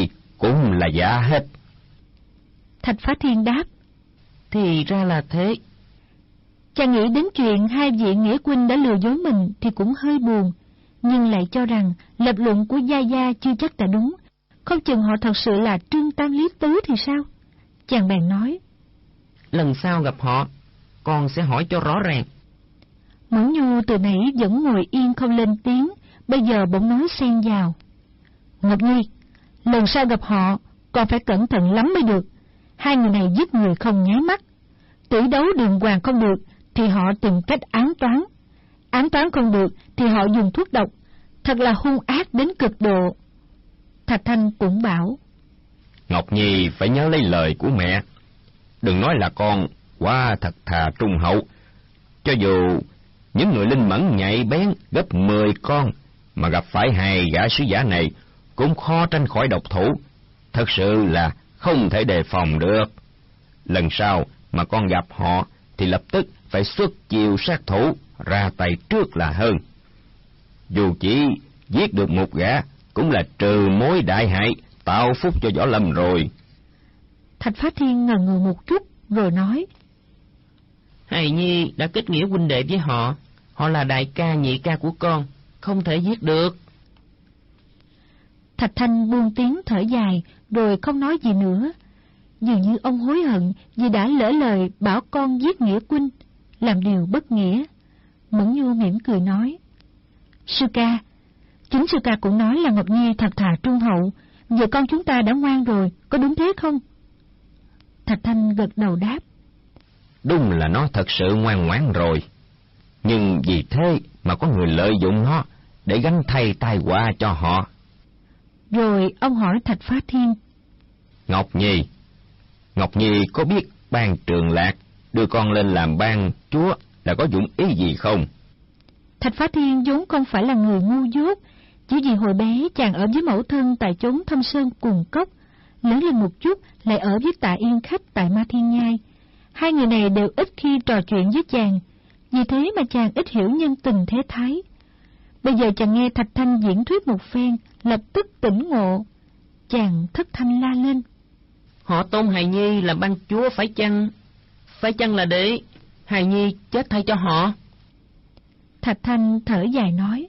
cũng là giả hết. Thạch Phá Thiên đáp. Thì ra là thế. Chàng nghĩ đến chuyện hai vị nghĩa huynh đã lừa dối mình thì cũng hơi buồn, nhưng lại cho rằng lập luận của Gia Gia chưa chắc đã đúng, không chừng họ thật sự là Trương Tam Lý Tứ thì sao? Chàng bèn nói. Lần sau gặp họ, con sẽ hỏi cho rõ ràng. Mẫn Nhu từ nãy vẫn ngồi yên không lên tiếng, bây giờ bỗng nói xen vào. Ngọc Nhi, lần sau gặp họ, con phải cẩn thận lắm mới được. Hai người này giết người không nháy mắt. Tỷ đấu đường hoàng không được, thì họ tìm cách ám toán. Ám toán không được, thì họ dùng thuốc độc. Thật là hung ác đến cực độ. Thạch Thanh cũng bảo. Ngọc Nhi phải nhớ lấy lời của mẹ. Đừng nói là con quá thật thà trung hậu. Cho dù những người linh mẫn nhạy bén gấp 10 con, mà gặp phải hai gã sứ giả này, cũng khó tránh khỏi độc thủ. Thật sự là không thể đề phòng được. Lần sau mà con gặp họ, thì lập tức phải xuất chiêu sát thủ, ra tay trước là hơn. Dù chỉ giết được một gã, cũng là trừ mối đại hại, tạo phúc cho Võ Lâm rồi. Thạch Phá Thiên ngần ngừ một chút, rồi nói. Hài Nhi đã kết nghĩa huynh đệ với họ. Họ là đại ca nhị ca của con, không thể giết được. Thạch Thanh buông tiếng thở dài, rồi không nói gì nữa. Dường như ông hối hận vì đã lỡ lời bảo con giết nghĩa huynh, làm điều bất nghĩa. Mẫn Nhu mỉm cười nói. Sư ca, chính sư ca cũng nói là Ngọc Nhi thật thà trung hậu, giờ con chúng ta đã ngoan rồi, có đúng thế không? Thạch Thanh gật đầu đáp. Đúng là nó thật sự ngoan ngoãn rồi. Nhưng vì thế mà có người lợi dụng nó để gánh thay tai họa cho họ. Rồi ông hỏi Thạch Phá Thiên. Ngọc Nhi có biết ban Trường Lạc đưa con lên làm ban chúa là có dụng ý gì không? Thạch Phá Thiên vốn không phải là người ngu dốt, chỉ vì hồi bé chàng ở với mẫu thân tại chốn thâm sơn cùng cốc, lớn lên một chút lại ở với Tạ Yên Khách tại Ma Thiên Nhai. Hai người này đều ít khi trò chuyện với chàng, vì thế mà chàng ít hiểu nhân tình thế thái. Bây giờ chàng nghe Thạch Thanh diễn thuyết một phen, lập tức tỉnh ngộ. Chàng thất thanh la lên. Họ tôn Hài Nhi làm ban chúa phải chăng? Phải chăng là để Hài Nhi chết thay cho họ? Thạch Thanh thở dài nói.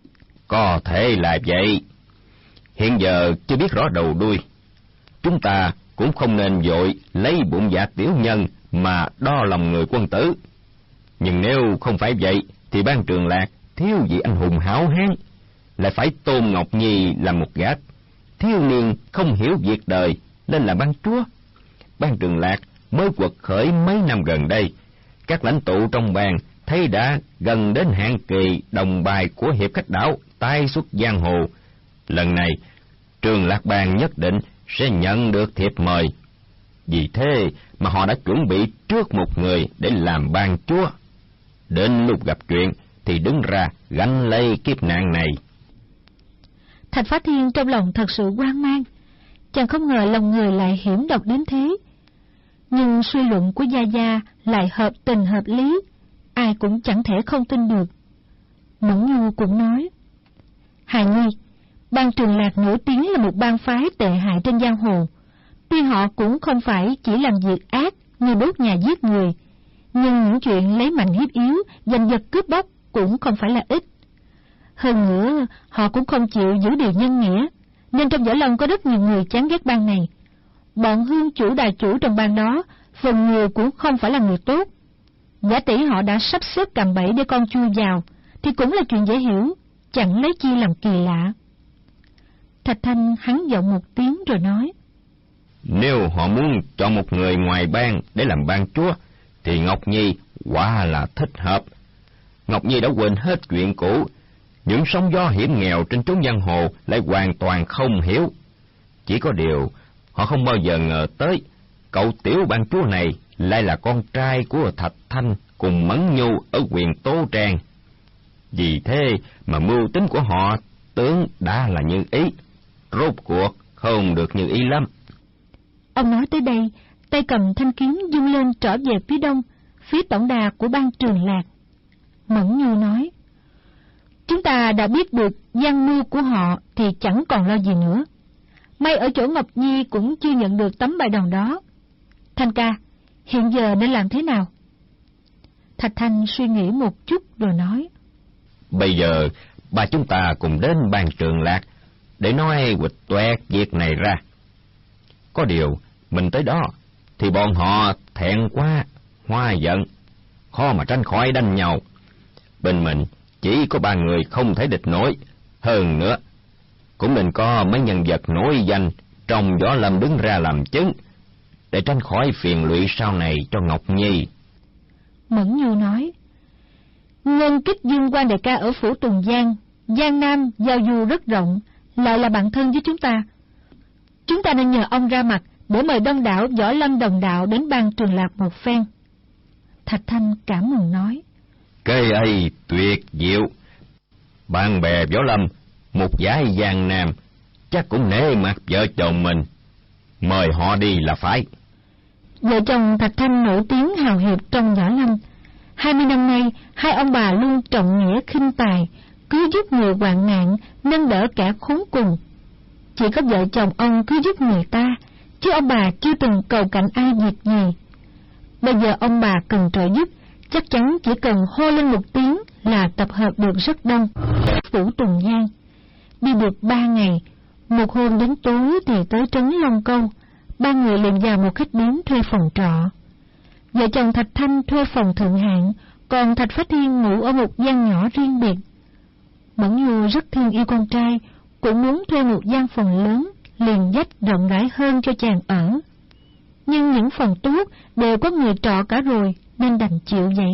Có thể là vậy. Hiện giờ chưa biết rõ đầu đuôi. Chúng ta cũng không nên vội lấy bụng dạ tiểu nhân mà đo lòng người quân tử. Nhưng nếu không phải vậy, thì ban Trường Lạc thiếu gì anh hùng hảo hán, lại phải tôn Ngọc Nhi là một gã thiếu niên không hiểu việc đời nên là ban chúa. Ban Trường Lạc mới quật khởi mấy năm gần đây, các lãnh tụ trong bang thấy đã gần đến hạn kỳ đồng bài của hiệp khách đảo tái xuất giang hồ. Lần này Trường Lạc bang nhất định sẽ nhận được thiệp mời. Vì thế mà họ đã chuẩn bị trước một người để làm ban chúa. Đến lúc gặp chuyện thì đứng ra gánh lấy kiếp nạn này. Thạch Phá Thiên trong lòng thật sự hoang mang. Chàng không ngờ lòng người lại hiểm độc đến thế. Nhưng suy luận của Gia Gia lại hợp tình hợp lý, ai cũng chẳng thể không tin được. Mẫn Nhu cũng nói. Hài Nhi, ban Trường Lạc nổi tiếng là một bang phái tệ hại trên giang hồ. Tuy họ cũng không phải chỉ làm việc ác như đốt nhà giết người, nhưng những chuyện lấy mạnh hiếp yếu, giành giật cướp bóc cũng không phải là ít. Hơn nữa, họ cũng không chịu giữ điều nhân nghĩa, nên trong Võ Lâm có rất nhiều người chán ghét bang này. Bọn hương chủ đà chủ trong bang đó, phần nhiều cũng không phải là người tốt. Giả tỷ họ đã sắp xếp cạm bẫy để con chui vào, thì cũng là chuyện dễ hiểu, chẳng lấy chi làm kỳ lạ. Thạch Thanh hắn giọng một tiếng rồi nói. Nếu họ muốn chọn một người ngoài bang để làm ban chúa, thì Ngọc Nhi quả là thích hợp. Ngọc Nhi đã quên hết chuyện cũ, những sóng gió hiểm nghèo trên chốn giang hồ lại hoàn toàn không hiểu. Chỉ có điều, họ không bao giờ ngờ tới, cậu tiểu ban chúa này lại là con trai của Thạch Thanh cùng Mẫn Nhu ở huyện Tố Trang. Vì thế mà mưu tính của họ tưởng đã là như ý, rốt cuộc không được như ý lắm. Ông nói tới đây, tay cầm thanh kiếm dung lên trở về phía đông, phía tổng đà của ban Trường Lạc. Mẫn Nhu nói. Chúng ta đã biết được gian mưu của họ thì chẳng còn lo gì nữa. May ở chỗ Ngọc Nhi cũng chưa nhận được tấm bài đòn đó. Thanh ca, hiện giờ nên làm thế nào? Thạch Thanh suy nghĩ một chút rồi nói. Bây giờ, ba chúng ta cùng đến ban Trường Lạc để nói quịch toẹt việc này ra. Có điều, mình tới đó, thì bọn họ thẹn quá, hoa giận, khó mà tránh khỏi đánh nhau. Bên mình chỉ có 3 người không thể địch nổi. Hơn nữa, cũng nên có mấy nhân vật nổi danh trong Võ Lâm đứng ra làm chứng, để tránh khỏi phiền lụy sau này cho Ngọc Nhi. Mẫn Nhu nói. Ngân Kích Dương Quan đại ca ở phủ Tùng Giang, Giang Nam giao du rất rộng, lại là bạn thân với chúng ta. Chúng ta nên nhờ ông ra mặt để mời đông đảo Võ Lâm đồng đạo đến ban Trường Lạc một phen. Thạch Thanh cảm mừng nói. Cái ấy tuyệt diệu. Bạn bè Võ Lâm, một giải Giang Nam, chắc cũng nể mặt vợ chồng mình. Mời họ đi là phải. Vợ chồng Thạch Thanh nổi tiếng hào hiệp trong Võ Lâm. 20 năm nay, hai ông bà luôn trọng nghĩa khinh tài, cứ giúp người hoạn nạn, nâng đỡ kẻ khốn cùng. Chỉ có vợ chồng ông cứ giúp người ta, chứ ông bà chưa từng cầu cạnh ai việc gì. Bây giờ ông bà cần trợ giúp, chắc chắn chỉ cần hô lên một tiếng là tập hợp được rất đông. Phủ Tùng Giang đi được 3 ngày, một hôm đến tối thì tới trấn Long Câu. 3 người liền vào một khách điếm thuê phòng trọ. Vợ chồng Thạch Thanh thuê phòng thượng hạng, còn Thạch Phá Thiên ngủ ở một gian nhỏ riêng biệt. Mẫn Nhu rất thương yêu con trai, cũng muốn thuê một gian phòng lớn, liền dách rộng rãi hơn cho chàng ở. Nhưng những phòng tốt đều có người trọ cả rồi, nên đành chịu vậy.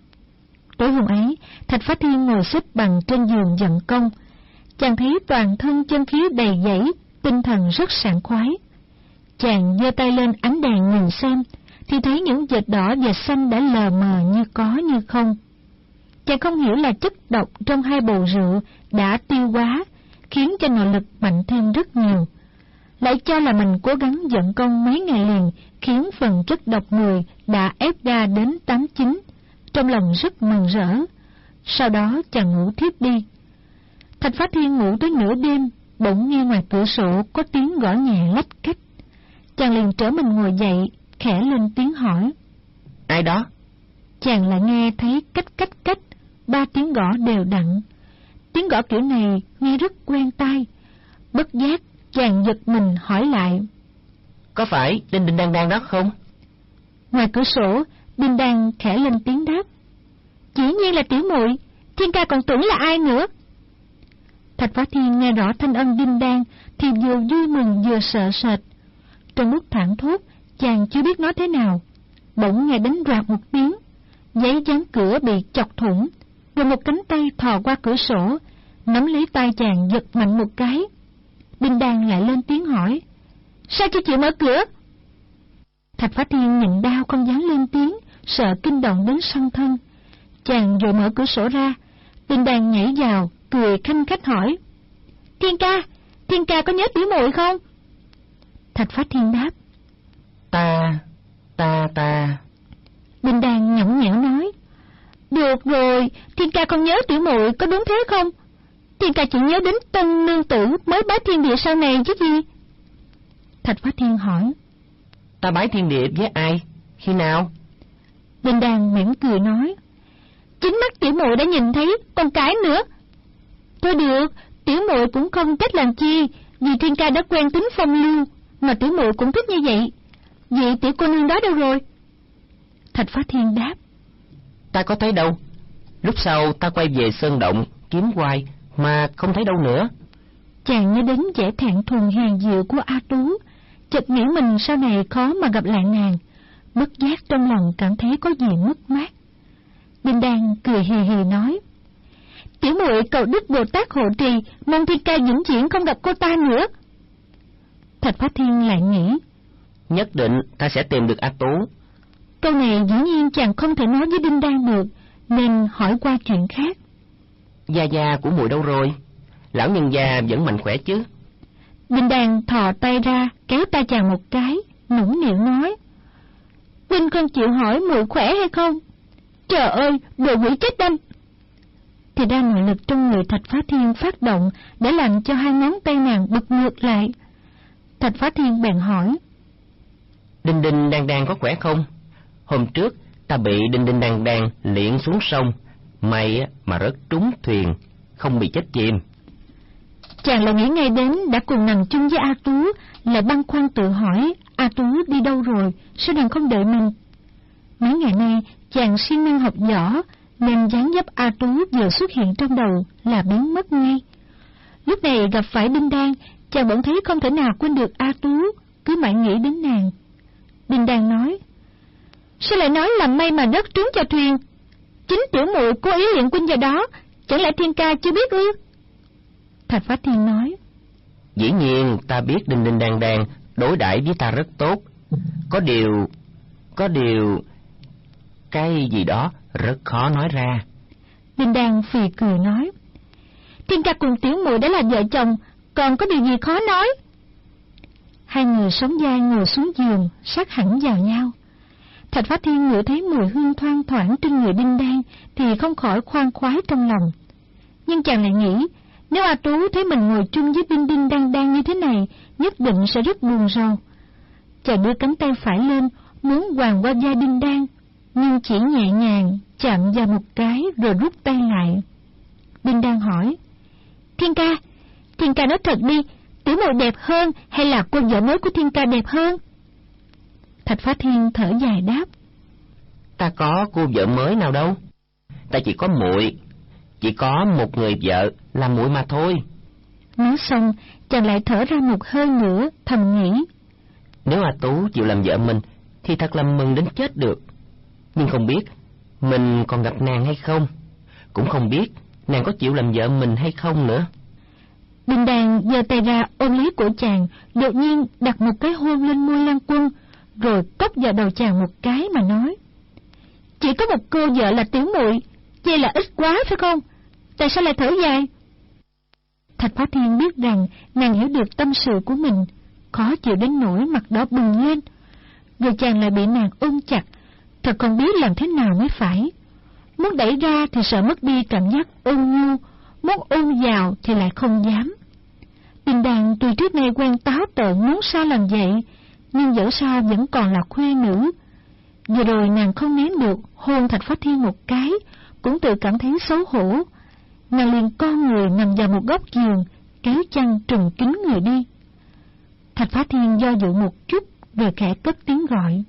Tối hôm ấy, Thạch Phá Thiên ngồi xếp bằng trên giường giận công. Chàng thấy toàn thân chân khí đầy dẫy, tinh thần rất sảng khoái. Chàng giơ tay lên ánh đèn nhìn xem, thì thấy những vệt đỏ và xanh đã lờ mờ như có như không. Chàng không hiểu là chất độc trong 2 bầu rượu đã tiêu hóa, khiến cho nội lực mạnh thêm rất nhiều. Lại cho là mình cố gắng vận công mấy ngày liền, khiến phần chất độc người đã ép ra đến 8-9, trong lòng rất mừng rỡ. Sau đó chàng ngủ thiếp đi. Thạch Phá Thiên ngủ tới nửa đêm, bỗng nghe ngoài cửa sổ có tiếng gõ nhẹ lách cách. Chàng liền trở mình ngồi dậy, khẽ lên tiếng hỏi. Ai đó? Chàng lại nghe thấy cách 3 tiếng gõ đều đặn. Tiếng gõ kiểu này nghe rất quen tai. Bất giác chàng giật mình hỏi lại. Có phải Đinh Đinh Đang Đang đó không? Ngoài cửa sổ, Đinh Đang khẽ lên tiếng đáp. Dĩ nhiên là tiểu muội, Thiên ca còn tưởng là ai nữa. Thạch Phá Thiên nghe rõ thanh âm Đinh Đang thì vừa vui mừng vừa sợ sệt. Trong lúc thảng thốt, chàng chưa biết nói thế nào, bỗng nghe đánh rạc một tiếng, giấy dán cửa bị chọc thủng, rồi một cánh tay thò qua cửa sổ, nắm lấy tay chàng giật mạnh một cái. Đinh Đang lại lên tiếng hỏi. Sao chưa chịu mở cửa? Thạch Phá Thiên nhịn đau không dám lên tiếng, sợ kinh động đến song thân. Chàng vội mở cửa sổ ra. Đinh Đang nhảy vào, cười khanh khách hỏi. Thiên ca có nhớ tiểu muội không? Thạch Phá Thiên đáp. Ta. Đinh Đang nhõng nhẽo nói. Được rồi, Thiên ca không nhớ tiểu muội có đúng thế không? Thiên ca chỉ nhớ đến Tân nương tử mới bái thiên địa sau này chứ gì? Thạch Phá Thiên hỏi. Ta bái thiên địa với ai? Khi nào? Đinh Đang mỉm cười nói. Chính mắt tiểu muội đã nhìn thấy, còn cái nữa. Thôi được, tiểu muội cũng không trách làm chi, vì Thiên ca đã quen tính phong lưu, mà tiểu muội cũng thích như vậy. Vậy tiểu cô nương đó đâu rồi? Thạch Phá Thiên đáp. Ta có thấy đâu. Lúc sau ta quay về sơn động kiếm hoài mà không thấy đâu nữa. Chàng nhớ đến vẻ thẹn thùng hiền diệu của A Tú, chợt nghĩ mình sau này khó mà gặp lại nàng, bất giác trong lòng cảm thấy có gì mất mát. Đinh Đang cười hì hì nói. Tiểu muội cầu Đức Bồ Tát hộ trì, mong Thiên ca vĩnh viễn không gặp cô ta nữa. Thạch Phá Thiên lại nghĩ. Nhất định ta sẽ tìm được A Tú. Câu này dĩ nhiên chàng không thể nói với Đinh Đang được, nên hỏi qua chuyện khác. Gia của muội đâu rồi? Lão nhân gia vẫn mạnh khỏe chứ? Đinh Đang thò tay ra, kéo tay chàng một cái, nũng nịu nói. Huynh không chịu hỏi muội khỏe hay không? Trời ơi, đồ quỷ chết đâm! Thì ra nội lực trong người Thạch Phá Thiên phát động để làm cho 2 ngón tay nàng bật ngược lại. Thạch Phá Thiên bèn hỏi: Đinh Đinh Đan Đan có khỏe không? Hôm trước ta bị Đinh Đinh Đan Đan liệng xuống sông, may mà rớt trúng thuyền, không bị chết chìm. Chàng lại nghĩ ngay đến đã cùng nằm chung với A Tú, lại băn khoăn tự hỏi A Tú đi đâu rồi, sao nàng không đợi mình? Mấy ngày nay chàng siêng năng học võ, nên dáng dấp A Tú vừa xuất hiện trong đầu là biến mất ngay. Lúc này gặp phải Đinh Đan, chàng bỗng thấy không thể nào quên được A Tú, cứ mãi nghĩ đến nàng. Đinh Đan nói: Sao lại nói là may mà rớt trúng cho thuyền? Chính tiểu muội cố ý luyện quân vào đó, chẳng lẽ Thiên ca chưa biết ư? Thạch Phá Thiên nói: Dĩ nhiên ta biết Đinh Đinh Đan Đan đối đãi với ta rất tốt. Có điều cái gì đó rất khó nói ra. Đinh Đan phì cười nói: Thiên ca cùng tiểu muội đã là vợ chồng, còn có điều gì khó nói? Hai người sóng vai ngồi xuống giường, sát hẳn vào nhau. Thạch Phá Thiên ngửi thấy mùi hương thoang thoảng trên người Đinh Đan thì không khỏi khoan khoái trong lòng. Nhưng chàng lại nghĩ, nếu A Tú thấy mình ngồi chung với Đinh Đinh Đan Đan như thế này, nhất định sẽ rất buồn rầu. Chàng đưa cánh tay phải lên, muốn quàng qua vai Đinh Đan, nhưng chỉ nhẹ nhàng chạm vào một cái rồi rút tay lại. Đinh Đan hỏi: Thiên ca nói thật đi, tiểu muội đẹp hơn hay là cô vợ mới của Thiên ca đẹp hơn? Thạch Phá Thiên thở dài đáp: Ta có cô vợ mới nào đâu, ta chỉ có muội, chỉ có một người vợ là muội mà thôi. Nói xong, chàng lại thở ra một hơi nữa, thầm nghĩ: Nếu A Tú chịu làm vợ mình thì thật là mừng đến chết được. Nhưng không biết mình còn gặp nàng hay không, cũng không biết nàng có chịu làm vợ mình hay không nữa. Đinh Đan giơ tay ra ôm lấy cổ chàng, đột nhiên đặt một cái hôn lên môi Lan Quân, rồi cốc vào đầu chàng một cái mà nói: Chỉ có một cô vợ là tiểu muội, vậy là ít quá phải không? Tại sao lại thở dài? Thạch Phá Thiên biết rằng nàng hiểu được tâm sự của mình, khó chịu đến nỗi mặt đỏ bừng lên. Rồi chàng lại bị nàng ôm chặt, thật không biết làm thế nào mới phải. Muốn đẩy ra thì sợ mất đi cảm giác ôn nhu, muốn ôm vào thì lại không dám. Đinh Đan tuy trước nay quen táo tợn muốn sao làm vậy, nhưng dẫu sao vẫn còn là khuê nữ. Vừa rồi nàng không nén được hôn Thạch Phá Thiên một cái, cũng tự cảm thấy xấu hổ. Nàng liền con người nằm vào một góc giường, kéo chăn trùm kín người đi. Thạch Phá Thiên do dự một chút, rồi khẽ cất tiếng gọi.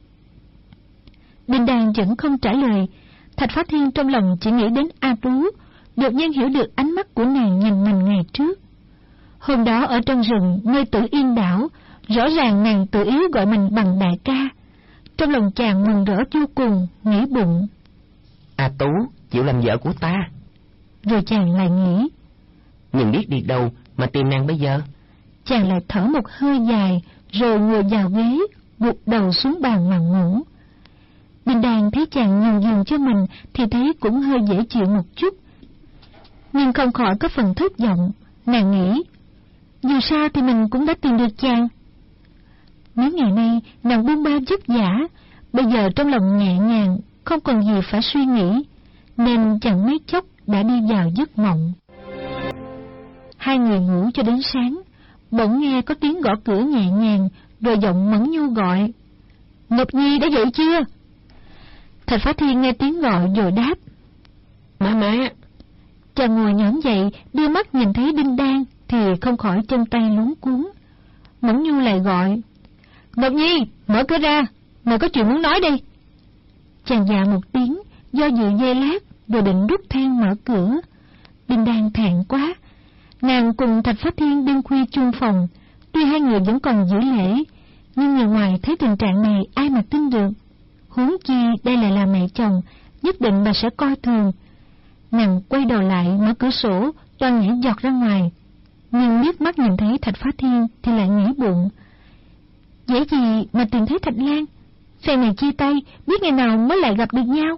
Đinh Đan vẫn không trả lời. Thạch Phá Thiên trong lòng chỉ nghĩ đến A Tú, đột nhiên hiểu được ánh mắt của nàng nhìn mình ngày trước. Hôm đó ở trong rừng nơi Tử Yên đảo, rõ ràng nàng tự ý gọi mình bằng đại ca. Trong lòng chàng mừng rỡ vô cùng, nghĩ bụng: A Tú chịu làm vợ của ta. Rồi chàng lại nghĩ: Nhưng biết đi đâu mà tìm nàng bây giờ? Chàng lại thở một hơi dài, rồi ngồi vào ghế, gục đầu xuống bàn mà ngủ. Đinh Đan thấy chàng nhường giường cho mình thì thấy cũng hơi dễ chịu một chút, nhưng không khỏi có phần thất vọng. Nàng nghĩ, dù sao thì mình cũng đã tìm được chàng. Mấy ngày nay nàng buông ba vất vả, bây giờ trong lòng nhẹ nhàng, không còn gì phải suy nghĩ, nên chẳng mấy chốc đã đi vào giấc mộng. Hai người ngủ cho đến sáng, bỗng nghe có tiếng gõ cửa nhẹ nhàng, rồi giọng Mẫn Nhu gọi: Ngọc Nhi đã dậy chưa? Thạch Phá Thiên nghe tiếng gọi rồi đáp: Má. Chàng ngồi nhổm dậy, đưa mắt nhìn thấy Đinh Đan thì không khỏi chân tay luống cuống. Mẫn Nhu lại gọi: Ngọc Nhi, mở cửa ra, mày có chuyện muốn nói đi. Chàng dạ một tiếng, do dự giây lát, rồi định rút then mở cửa. Đinh Đan thẹn quá. Nàng cùng Thạch Phá Thiên đêm khuya chung phòng, tuy hai người vẫn còn giữ lễ, nhưng người ngoài thấy tình trạng này ai mà tin được. Huống chi đây lại là mẹ chồng, nhất định bà sẽ coi thường. Nàng quay đầu lại mở cửa sổ, toan nhảy giọt ra ngoài, nhưng liếc mắt nhìn thấy Thạch Phá Thiên thì lại nghĩ bụng: dễ gì mà tìm thấy Thạch Lan, phe này chia tay, biết ngày nào mới lại gặp được nhau.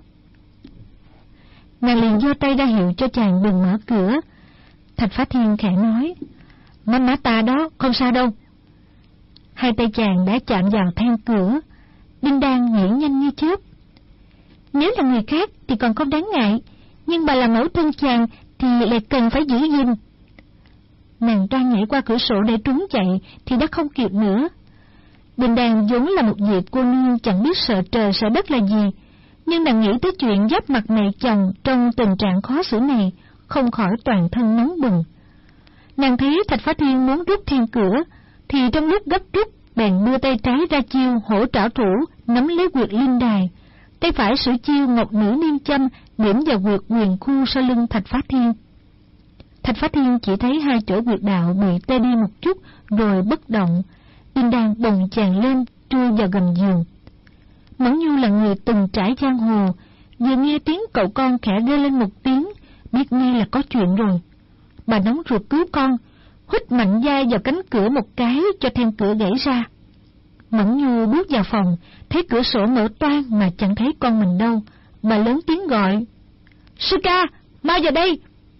Nàng liền giơ tay ra hiệu cho chàng đừng mở cửa. Thạch Phá Thiên khẽ nói: Má ta đó, không sao đâu. Hai tay chàng đã chạm vào then cửa. Đinh Đan nghĩ nhanh như chớp: nếu là người khác thì còn không đáng ngại, nhưng bà là mẫu thân chàng thì lại cần phải giữ gìn. Nàng toan nhảy qua cửa sổ để trốn chạy thì đã không kịp nữa. Đình Đàn vốn là một vị cô nương chẳng biết sợ trời sợ đất là gì, nhưng nàng nghĩ tới chuyện giáp mặt mẹ chồng trong tình trạng khó xử này, không khỏi toàn thân nóng bừng. Nàng thấy Thạch Phá Thiên muốn rút then cửa, thì trong lúc gấp rút bèn đưa tay trái ra chiêu hổ trảo thủ, nắm lấy quyệt linh đài, tay phải sử chiêu ngọc nữ niên châm điểm vào quyệt huyền khu sau lưng Thạch Phá Thiên. Thạch Phá Thiên chỉ thấy hai chỗ quyệt đạo bị tê đi một chút rồi bất động. Đình Đàn bồng chàng lên chui vào gầm giường. Mẫn Nhu là người từng trải giang hồ, vừa nghe tiếng cậu con khẽ rên lên một tiếng, biết ngay là có chuyện rồi. Bà nóng ruột cứu con, huých mạnh vai vào cánh cửa một cái cho then cửa gãy ra. Mẫn Nhu bước vào phòng, thấy cửa sổ mở toang mà chẳng thấy con mình đâu. Bà lớn tiếng gọi: "Sư ca, mau vào đây!"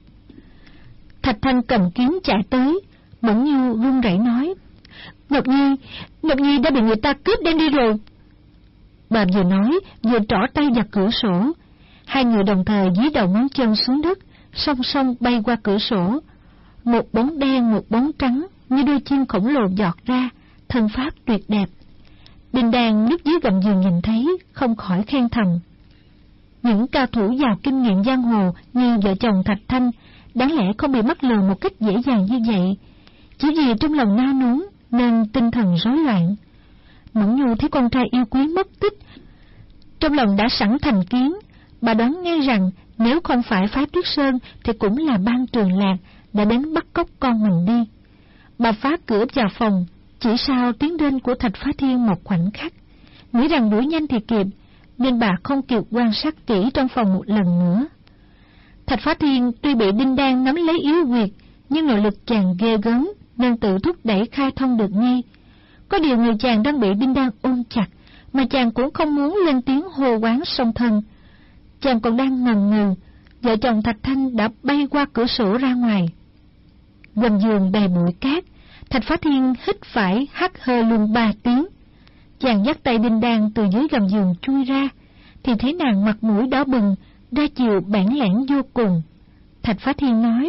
Thạch Thanh cầm kiếm chạy tới. Mẫn Nhu run rẩy nói: Ngọc Nhi đã bị người ta cướp đem đi rồi." Bà vừa nói vừa trỏ tay vào cửa sổ. Hai người đồng thời dí đầu ngón chân xuống đất, song song bay qua cửa sổ. Một bóng đen một bóng trắng như đôi chim khổng lồ giọt ra, thân pháp tuyệt đẹp. Đình Đàn núp dưới gầm giường nhìn thấy, không khỏi khen thầm: những cao thủ giàu kinh nghiệm giang hồ như vợ chồng Thạch Thanh đáng lẽ không bị mắc lừa một cách dễ dàng như vậy. Chỉ vì trong lòng nao núng nên tinh thần rối loạn. Mẫn Nhu thấy con trai yêu quý mất tích, trong lòng đã sẵn thành kiến. Bà đoán ngay rằng nếu không phải phái Tuyết Sơn thì cũng là Ban Trường Lạc đã đến bắt cóc con mình đi. Bà phá cửa vào phòng, chỉ sau tiếng rên của Thạch Phá Thiên một khoảnh khắc, nghĩ rằng đuổi nhanh thì kịp, nên bà không kịp quan sát kỹ trong phòng một lần nữa. Thạch Phá Thiên tuy bị Đinh Đan nắm lấy yếu huyệt, nhưng nội lực chàng ghê gớm nên tự thúc đẩy khai thông được ngay. Có điều người chàng đang bị Đinh Đan ôm chặt, mà chàng cũng không muốn lên tiếng hô oán song thân. Chàng còn đang ngần ngừ, vợ chồng Thạch Thanh đã bay qua cửa sổ ra ngoài. Gầm giường đầy bụi cát, Thạch Phá Thiên hít phải hắt hơi luôn 3 tiếng. Chàng dắt tay Đinh Đan từ dưới gầm giường chui ra, thì thấy nàng mặt mũi đỏ bừng, ra chiều bản lẻn vô cùng. Thạch Phá Thiên nói: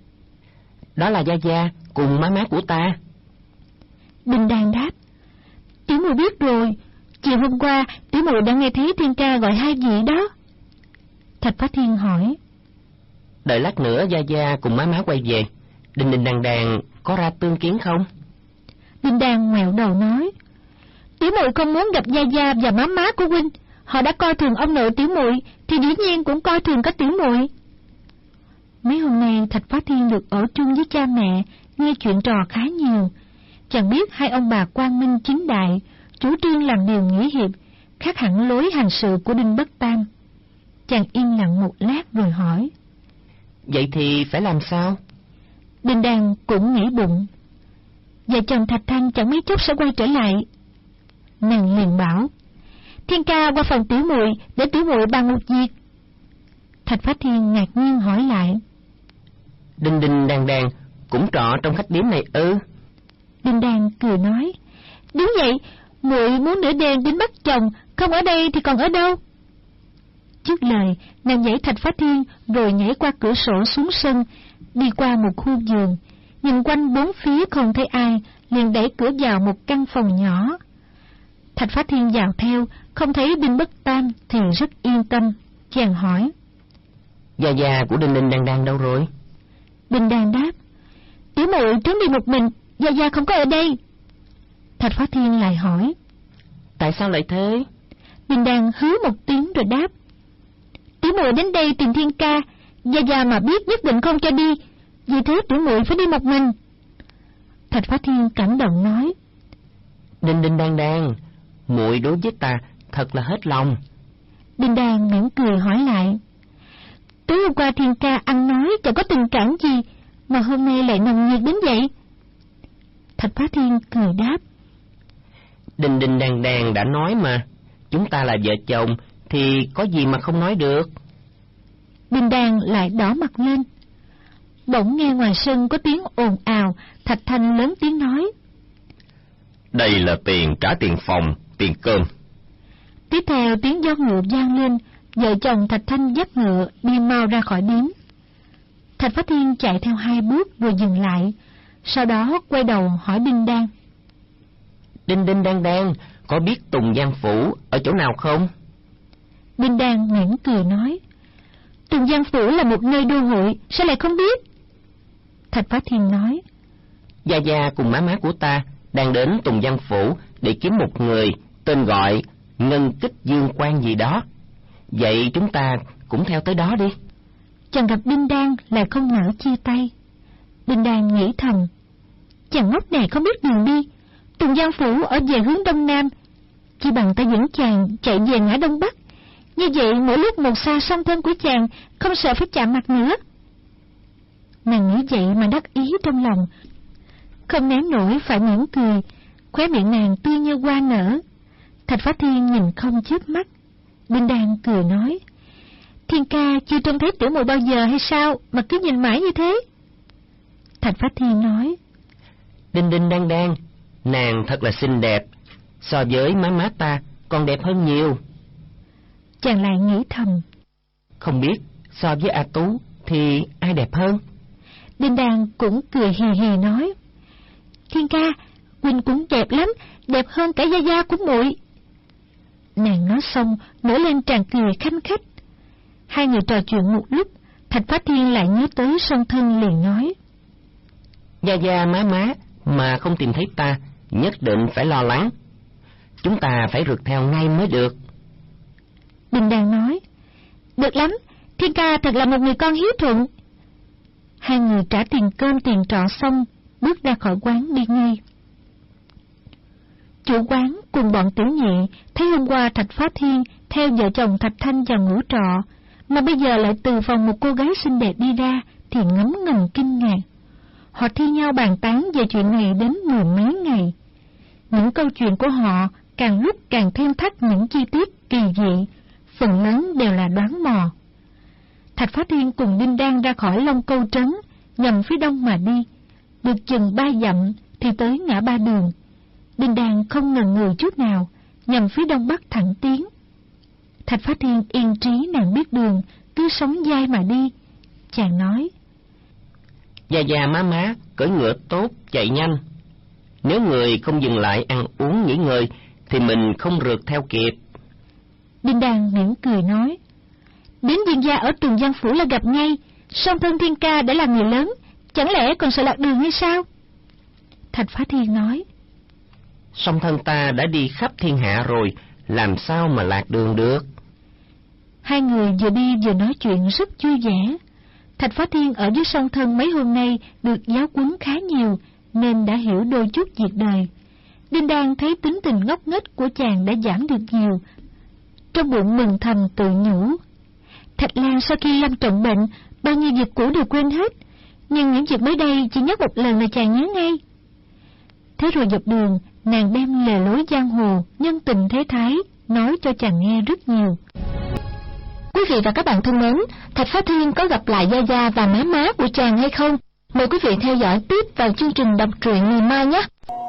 "Đó là Gia Gia cùng má má của ta." Đinh Đan đáp: "Tiểu muội biết rồi, chiều hôm qua tiểu muội đã nghe thấy Thiên ca gọi hai vị đó." Thạch Phá Thiên hỏi: "Đợi lát nữa Gia Gia cùng má má quay về, Đinh Đan có ra tương kiến không?" Đinh Đan ngoẹo đầu nói: "Tiểu muội không muốn gặp Gia Gia và má má của huynh. Họ đã coi thường ông nội tiểu muội, thì dĩ nhiên cũng coi thường cả tiểu muội." Mấy hôm nay Thạch Phá Thiên được ở chung với cha mẹ, nghe chuyện trò khá nhiều. Chàng biết hai ông bà quang minh chính đại, chủ trương làm điều nghĩa hiệp, khác hẳn lối hành sự của Đinh Bất Tam. Chàng im lặng một lát rồi hỏi: "Vậy thì phải làm sao?" Đinh Đan cũng nghĩ bụng: vợ chồng Thạch Thanh chẳng mấy chốc sẽ quay trở lại. Nàng liền bảo: "Thiên ca qua phòng tiểu muội để tiểu muội bàn một việc." Thạch Phá Thiên ngạc nhiên hỏi lại: Đinh Đan cũng trọ trong khách điếm này ư?" Đinh Đan cười nói: "Đúng vậy, muội muốn nửa đêm đến bắt chồng, không ở đây thì còn ở đâu." Trước lời, nàng nhảy Thạch Phá Thiên rồi nhảy qua cửa sổ xuống sân, đi qua một khu vườn, nhìn quanh bốn phía không thấy ai, liền đẩy cửa vào một căn phòng nhỏ. Thạch Phá Thiên vào theo, không thấy Đinh Bất Tam thì rất yên tâm. Chàng hỏi: "Gia Gia của Đinh Đan đâu rồi?" Đinh Đan đáp: "Tiểu muội trốn đi một mình, Gia Gia không có ở đây." Thạch Phá Thiên lại hỏi: "Tại sao lại thế?" Đinh Đan hứ một tiếng rồi đáp: "Tiểu muội đến đây tìm Thiên ca, Gia Gia mà biết nhất định không cho đi, vì thế tiểu muội phải đi một mình." Thạch Phá Thiên cảm động nói: Đinh Đan, muội đối với ta thật là hết lòng." Đinh Đan mỉm cười hỏi lại: "Tối hôm qua Thiên ca ăn nói chẳng có tình cảm gì, mà hôm nay lại nồng nhiệt đến vậy?" Thạch Phá Thiên cười đáp: Đinh Đan đã nói mà, chúng ta là vợ chồng thì có gì mà không nói được." Đinh Đan lại đỏ mặt lên. Bỗng nghe ngoài sân có tiếng ồn ào, Thạch Thanh lớn tiếng nói: "Đây là tiền trả tiền phòng, tiền cơm." Tiếp theo tiếng gió ngựa vang lên, vợ chồng Thạch Thanh dắt ngựa đi mau ra khỏi điếm. Thạch Phá Thiên chạy theo 2 bước rồi dừng lại, sau đó quay đầu hỏi Đinh Đan. Đinh Đinh Đan Đan, có biết Tùng Giang Phủ ở chỗ nào không? Đinh Đan mỉm cười nói, Tùng Giang Phủ là một nơi đô hội, sao lại không biết? Thạch Phá Thiên nói, Gia Gia cùng má má của ta đang đến Tùng Giang Phủ để kiếm một người tên gọi Ngân Kích Dương Quan gì đó. Vậy chúng ta cũng theo tới đó đi. Chàng gặp Đinh Đan lại không nỡ chia tay. Đinh Đan nghĩ thầm, chàng ngốc này không biết đường đi. Tùng Giang Phủ ở về hướng đông nam, chỉ bằng ta dẫn chàng chạy về ngã đông bắc. Như vậy mỗi lúc một xa song thân của chàng không sợ phải chạm mặt nữa. Nàng nghĩ vậy mà đắc ý trong lòng, không nén nổi phải mỉm cười, khóe miệng nàng tươi như hoa nở. Thạch Phá Thiên nhìn không chớp mắt. Đinh Đan cười nói, Thiên ca chưa trông thấy tiểu muội bao giờ hay sao mà cứ nhìn mãi như thế? Thạch Phá Thiên nói, Đinh Đinh Đan Đan, nàng thật là xinh đẹp, so với má má ta còn đẹp hơn nhiều. Chàng lại nghĩ thầm, không biết so với A Tú thì ai đẹp hơn? Đinh Đan cũng cười hì hì nói, Thiên ca, huynh cũng đẹp lắm, đẹp hơn cả Gia Gia của muội. Nàng nói xong nổi lên tràng cười khanh khách. Hai người trò chuyện một lúc, Thạch Phá Thiên lại nhớ tới song thân liền nói, Gia Gia má má mà không tìm thấy ta, nhất định phải lo lắng. Chúng ta phải rượt theo ngay mới được. Đinh Đan nói, được lắm, Thiên ca thật là một người con hiếu thuận. Hai người trả tiền cơm tiền trọ xong, bước ra khỏi quán đi ngay. Chủ quán cùng bọn tiểu nhị thấy hôm qua Thạch Phá Thiên theo vợ chồng Thạch Thanh vào ngủ trọ, mà bây giờ lại từ phòng một cô gái xinh đẹp đi ra, thì ngấm ngầm kinh ngạc. Họ thi nhau bàn tán về chuyện này đến mười mấy ngày. Những câu chuyện của họ càng lúc càng thêm thắt những chi tiết kỳ dị, phần lớn đều là đoán mò. Thạch Phá Thiên cùng Đinh Đan ra khỏi Long Câu trấn, nhằm phía đông mà đi. Được chừng 3 dặm thì tới ngã ba đường. Đinh Đan không ngần ngừ chút nào, nhằm phía đông bắc thẳng tiến. Thạch Phá Thiên yên trí nàng biết đường, cứ sống dai mà đi. Chàng nói, Gia Gia má má cưỡi ngựa tốt, chạy nhanh. Nếu người không dừng lại ăn uống nghỉ ngơi thì mình không rượt theo kịp. Đinh Đan mỉm cười nói, đến Viên gia ở Tùng Giang Phủ là gặp ngay. Song thân Thiên ca đã là người lớn, chẳng lẽ còn sợ lạc đường hay sao? Thạch Phá Thiên nói, Song thân ta đã đi khắp thiên hạ rồi, làm sao mà lạc đường được? Hai người vừa đi vừa nói chuyện rất vui vẻ. Thạch Phá Thiên ở dưới song thân mấy hôm nay được giáo huấn khá nhiều, nên đã hiểu đôi chút việc đời. Đinh Đan thấy tính tình ngốc nghếch của chàng đã giảm được nhiều, trong bụng mừng thầm tự nhủ, Thạch Lan sau khi lâm trọng bệnh, bao nhiêu việc cũ đều quên hết, nhưng những việc mới đây chỉ nhắc một lần là chàng nhớ ngay. Thế rồi dọc đường, nàng đem lề lối giang hồ, nhân tình thế thái, nói cho chàng nghe rất nhiều. Quý vị và các bạn thân mến, Thạch Phá Thiên có gặp lại Gia Gia và má má của chàng hay không? Mời quý vị theo dõi tiếp vào chương trình đọc truyện ngày mai nhé.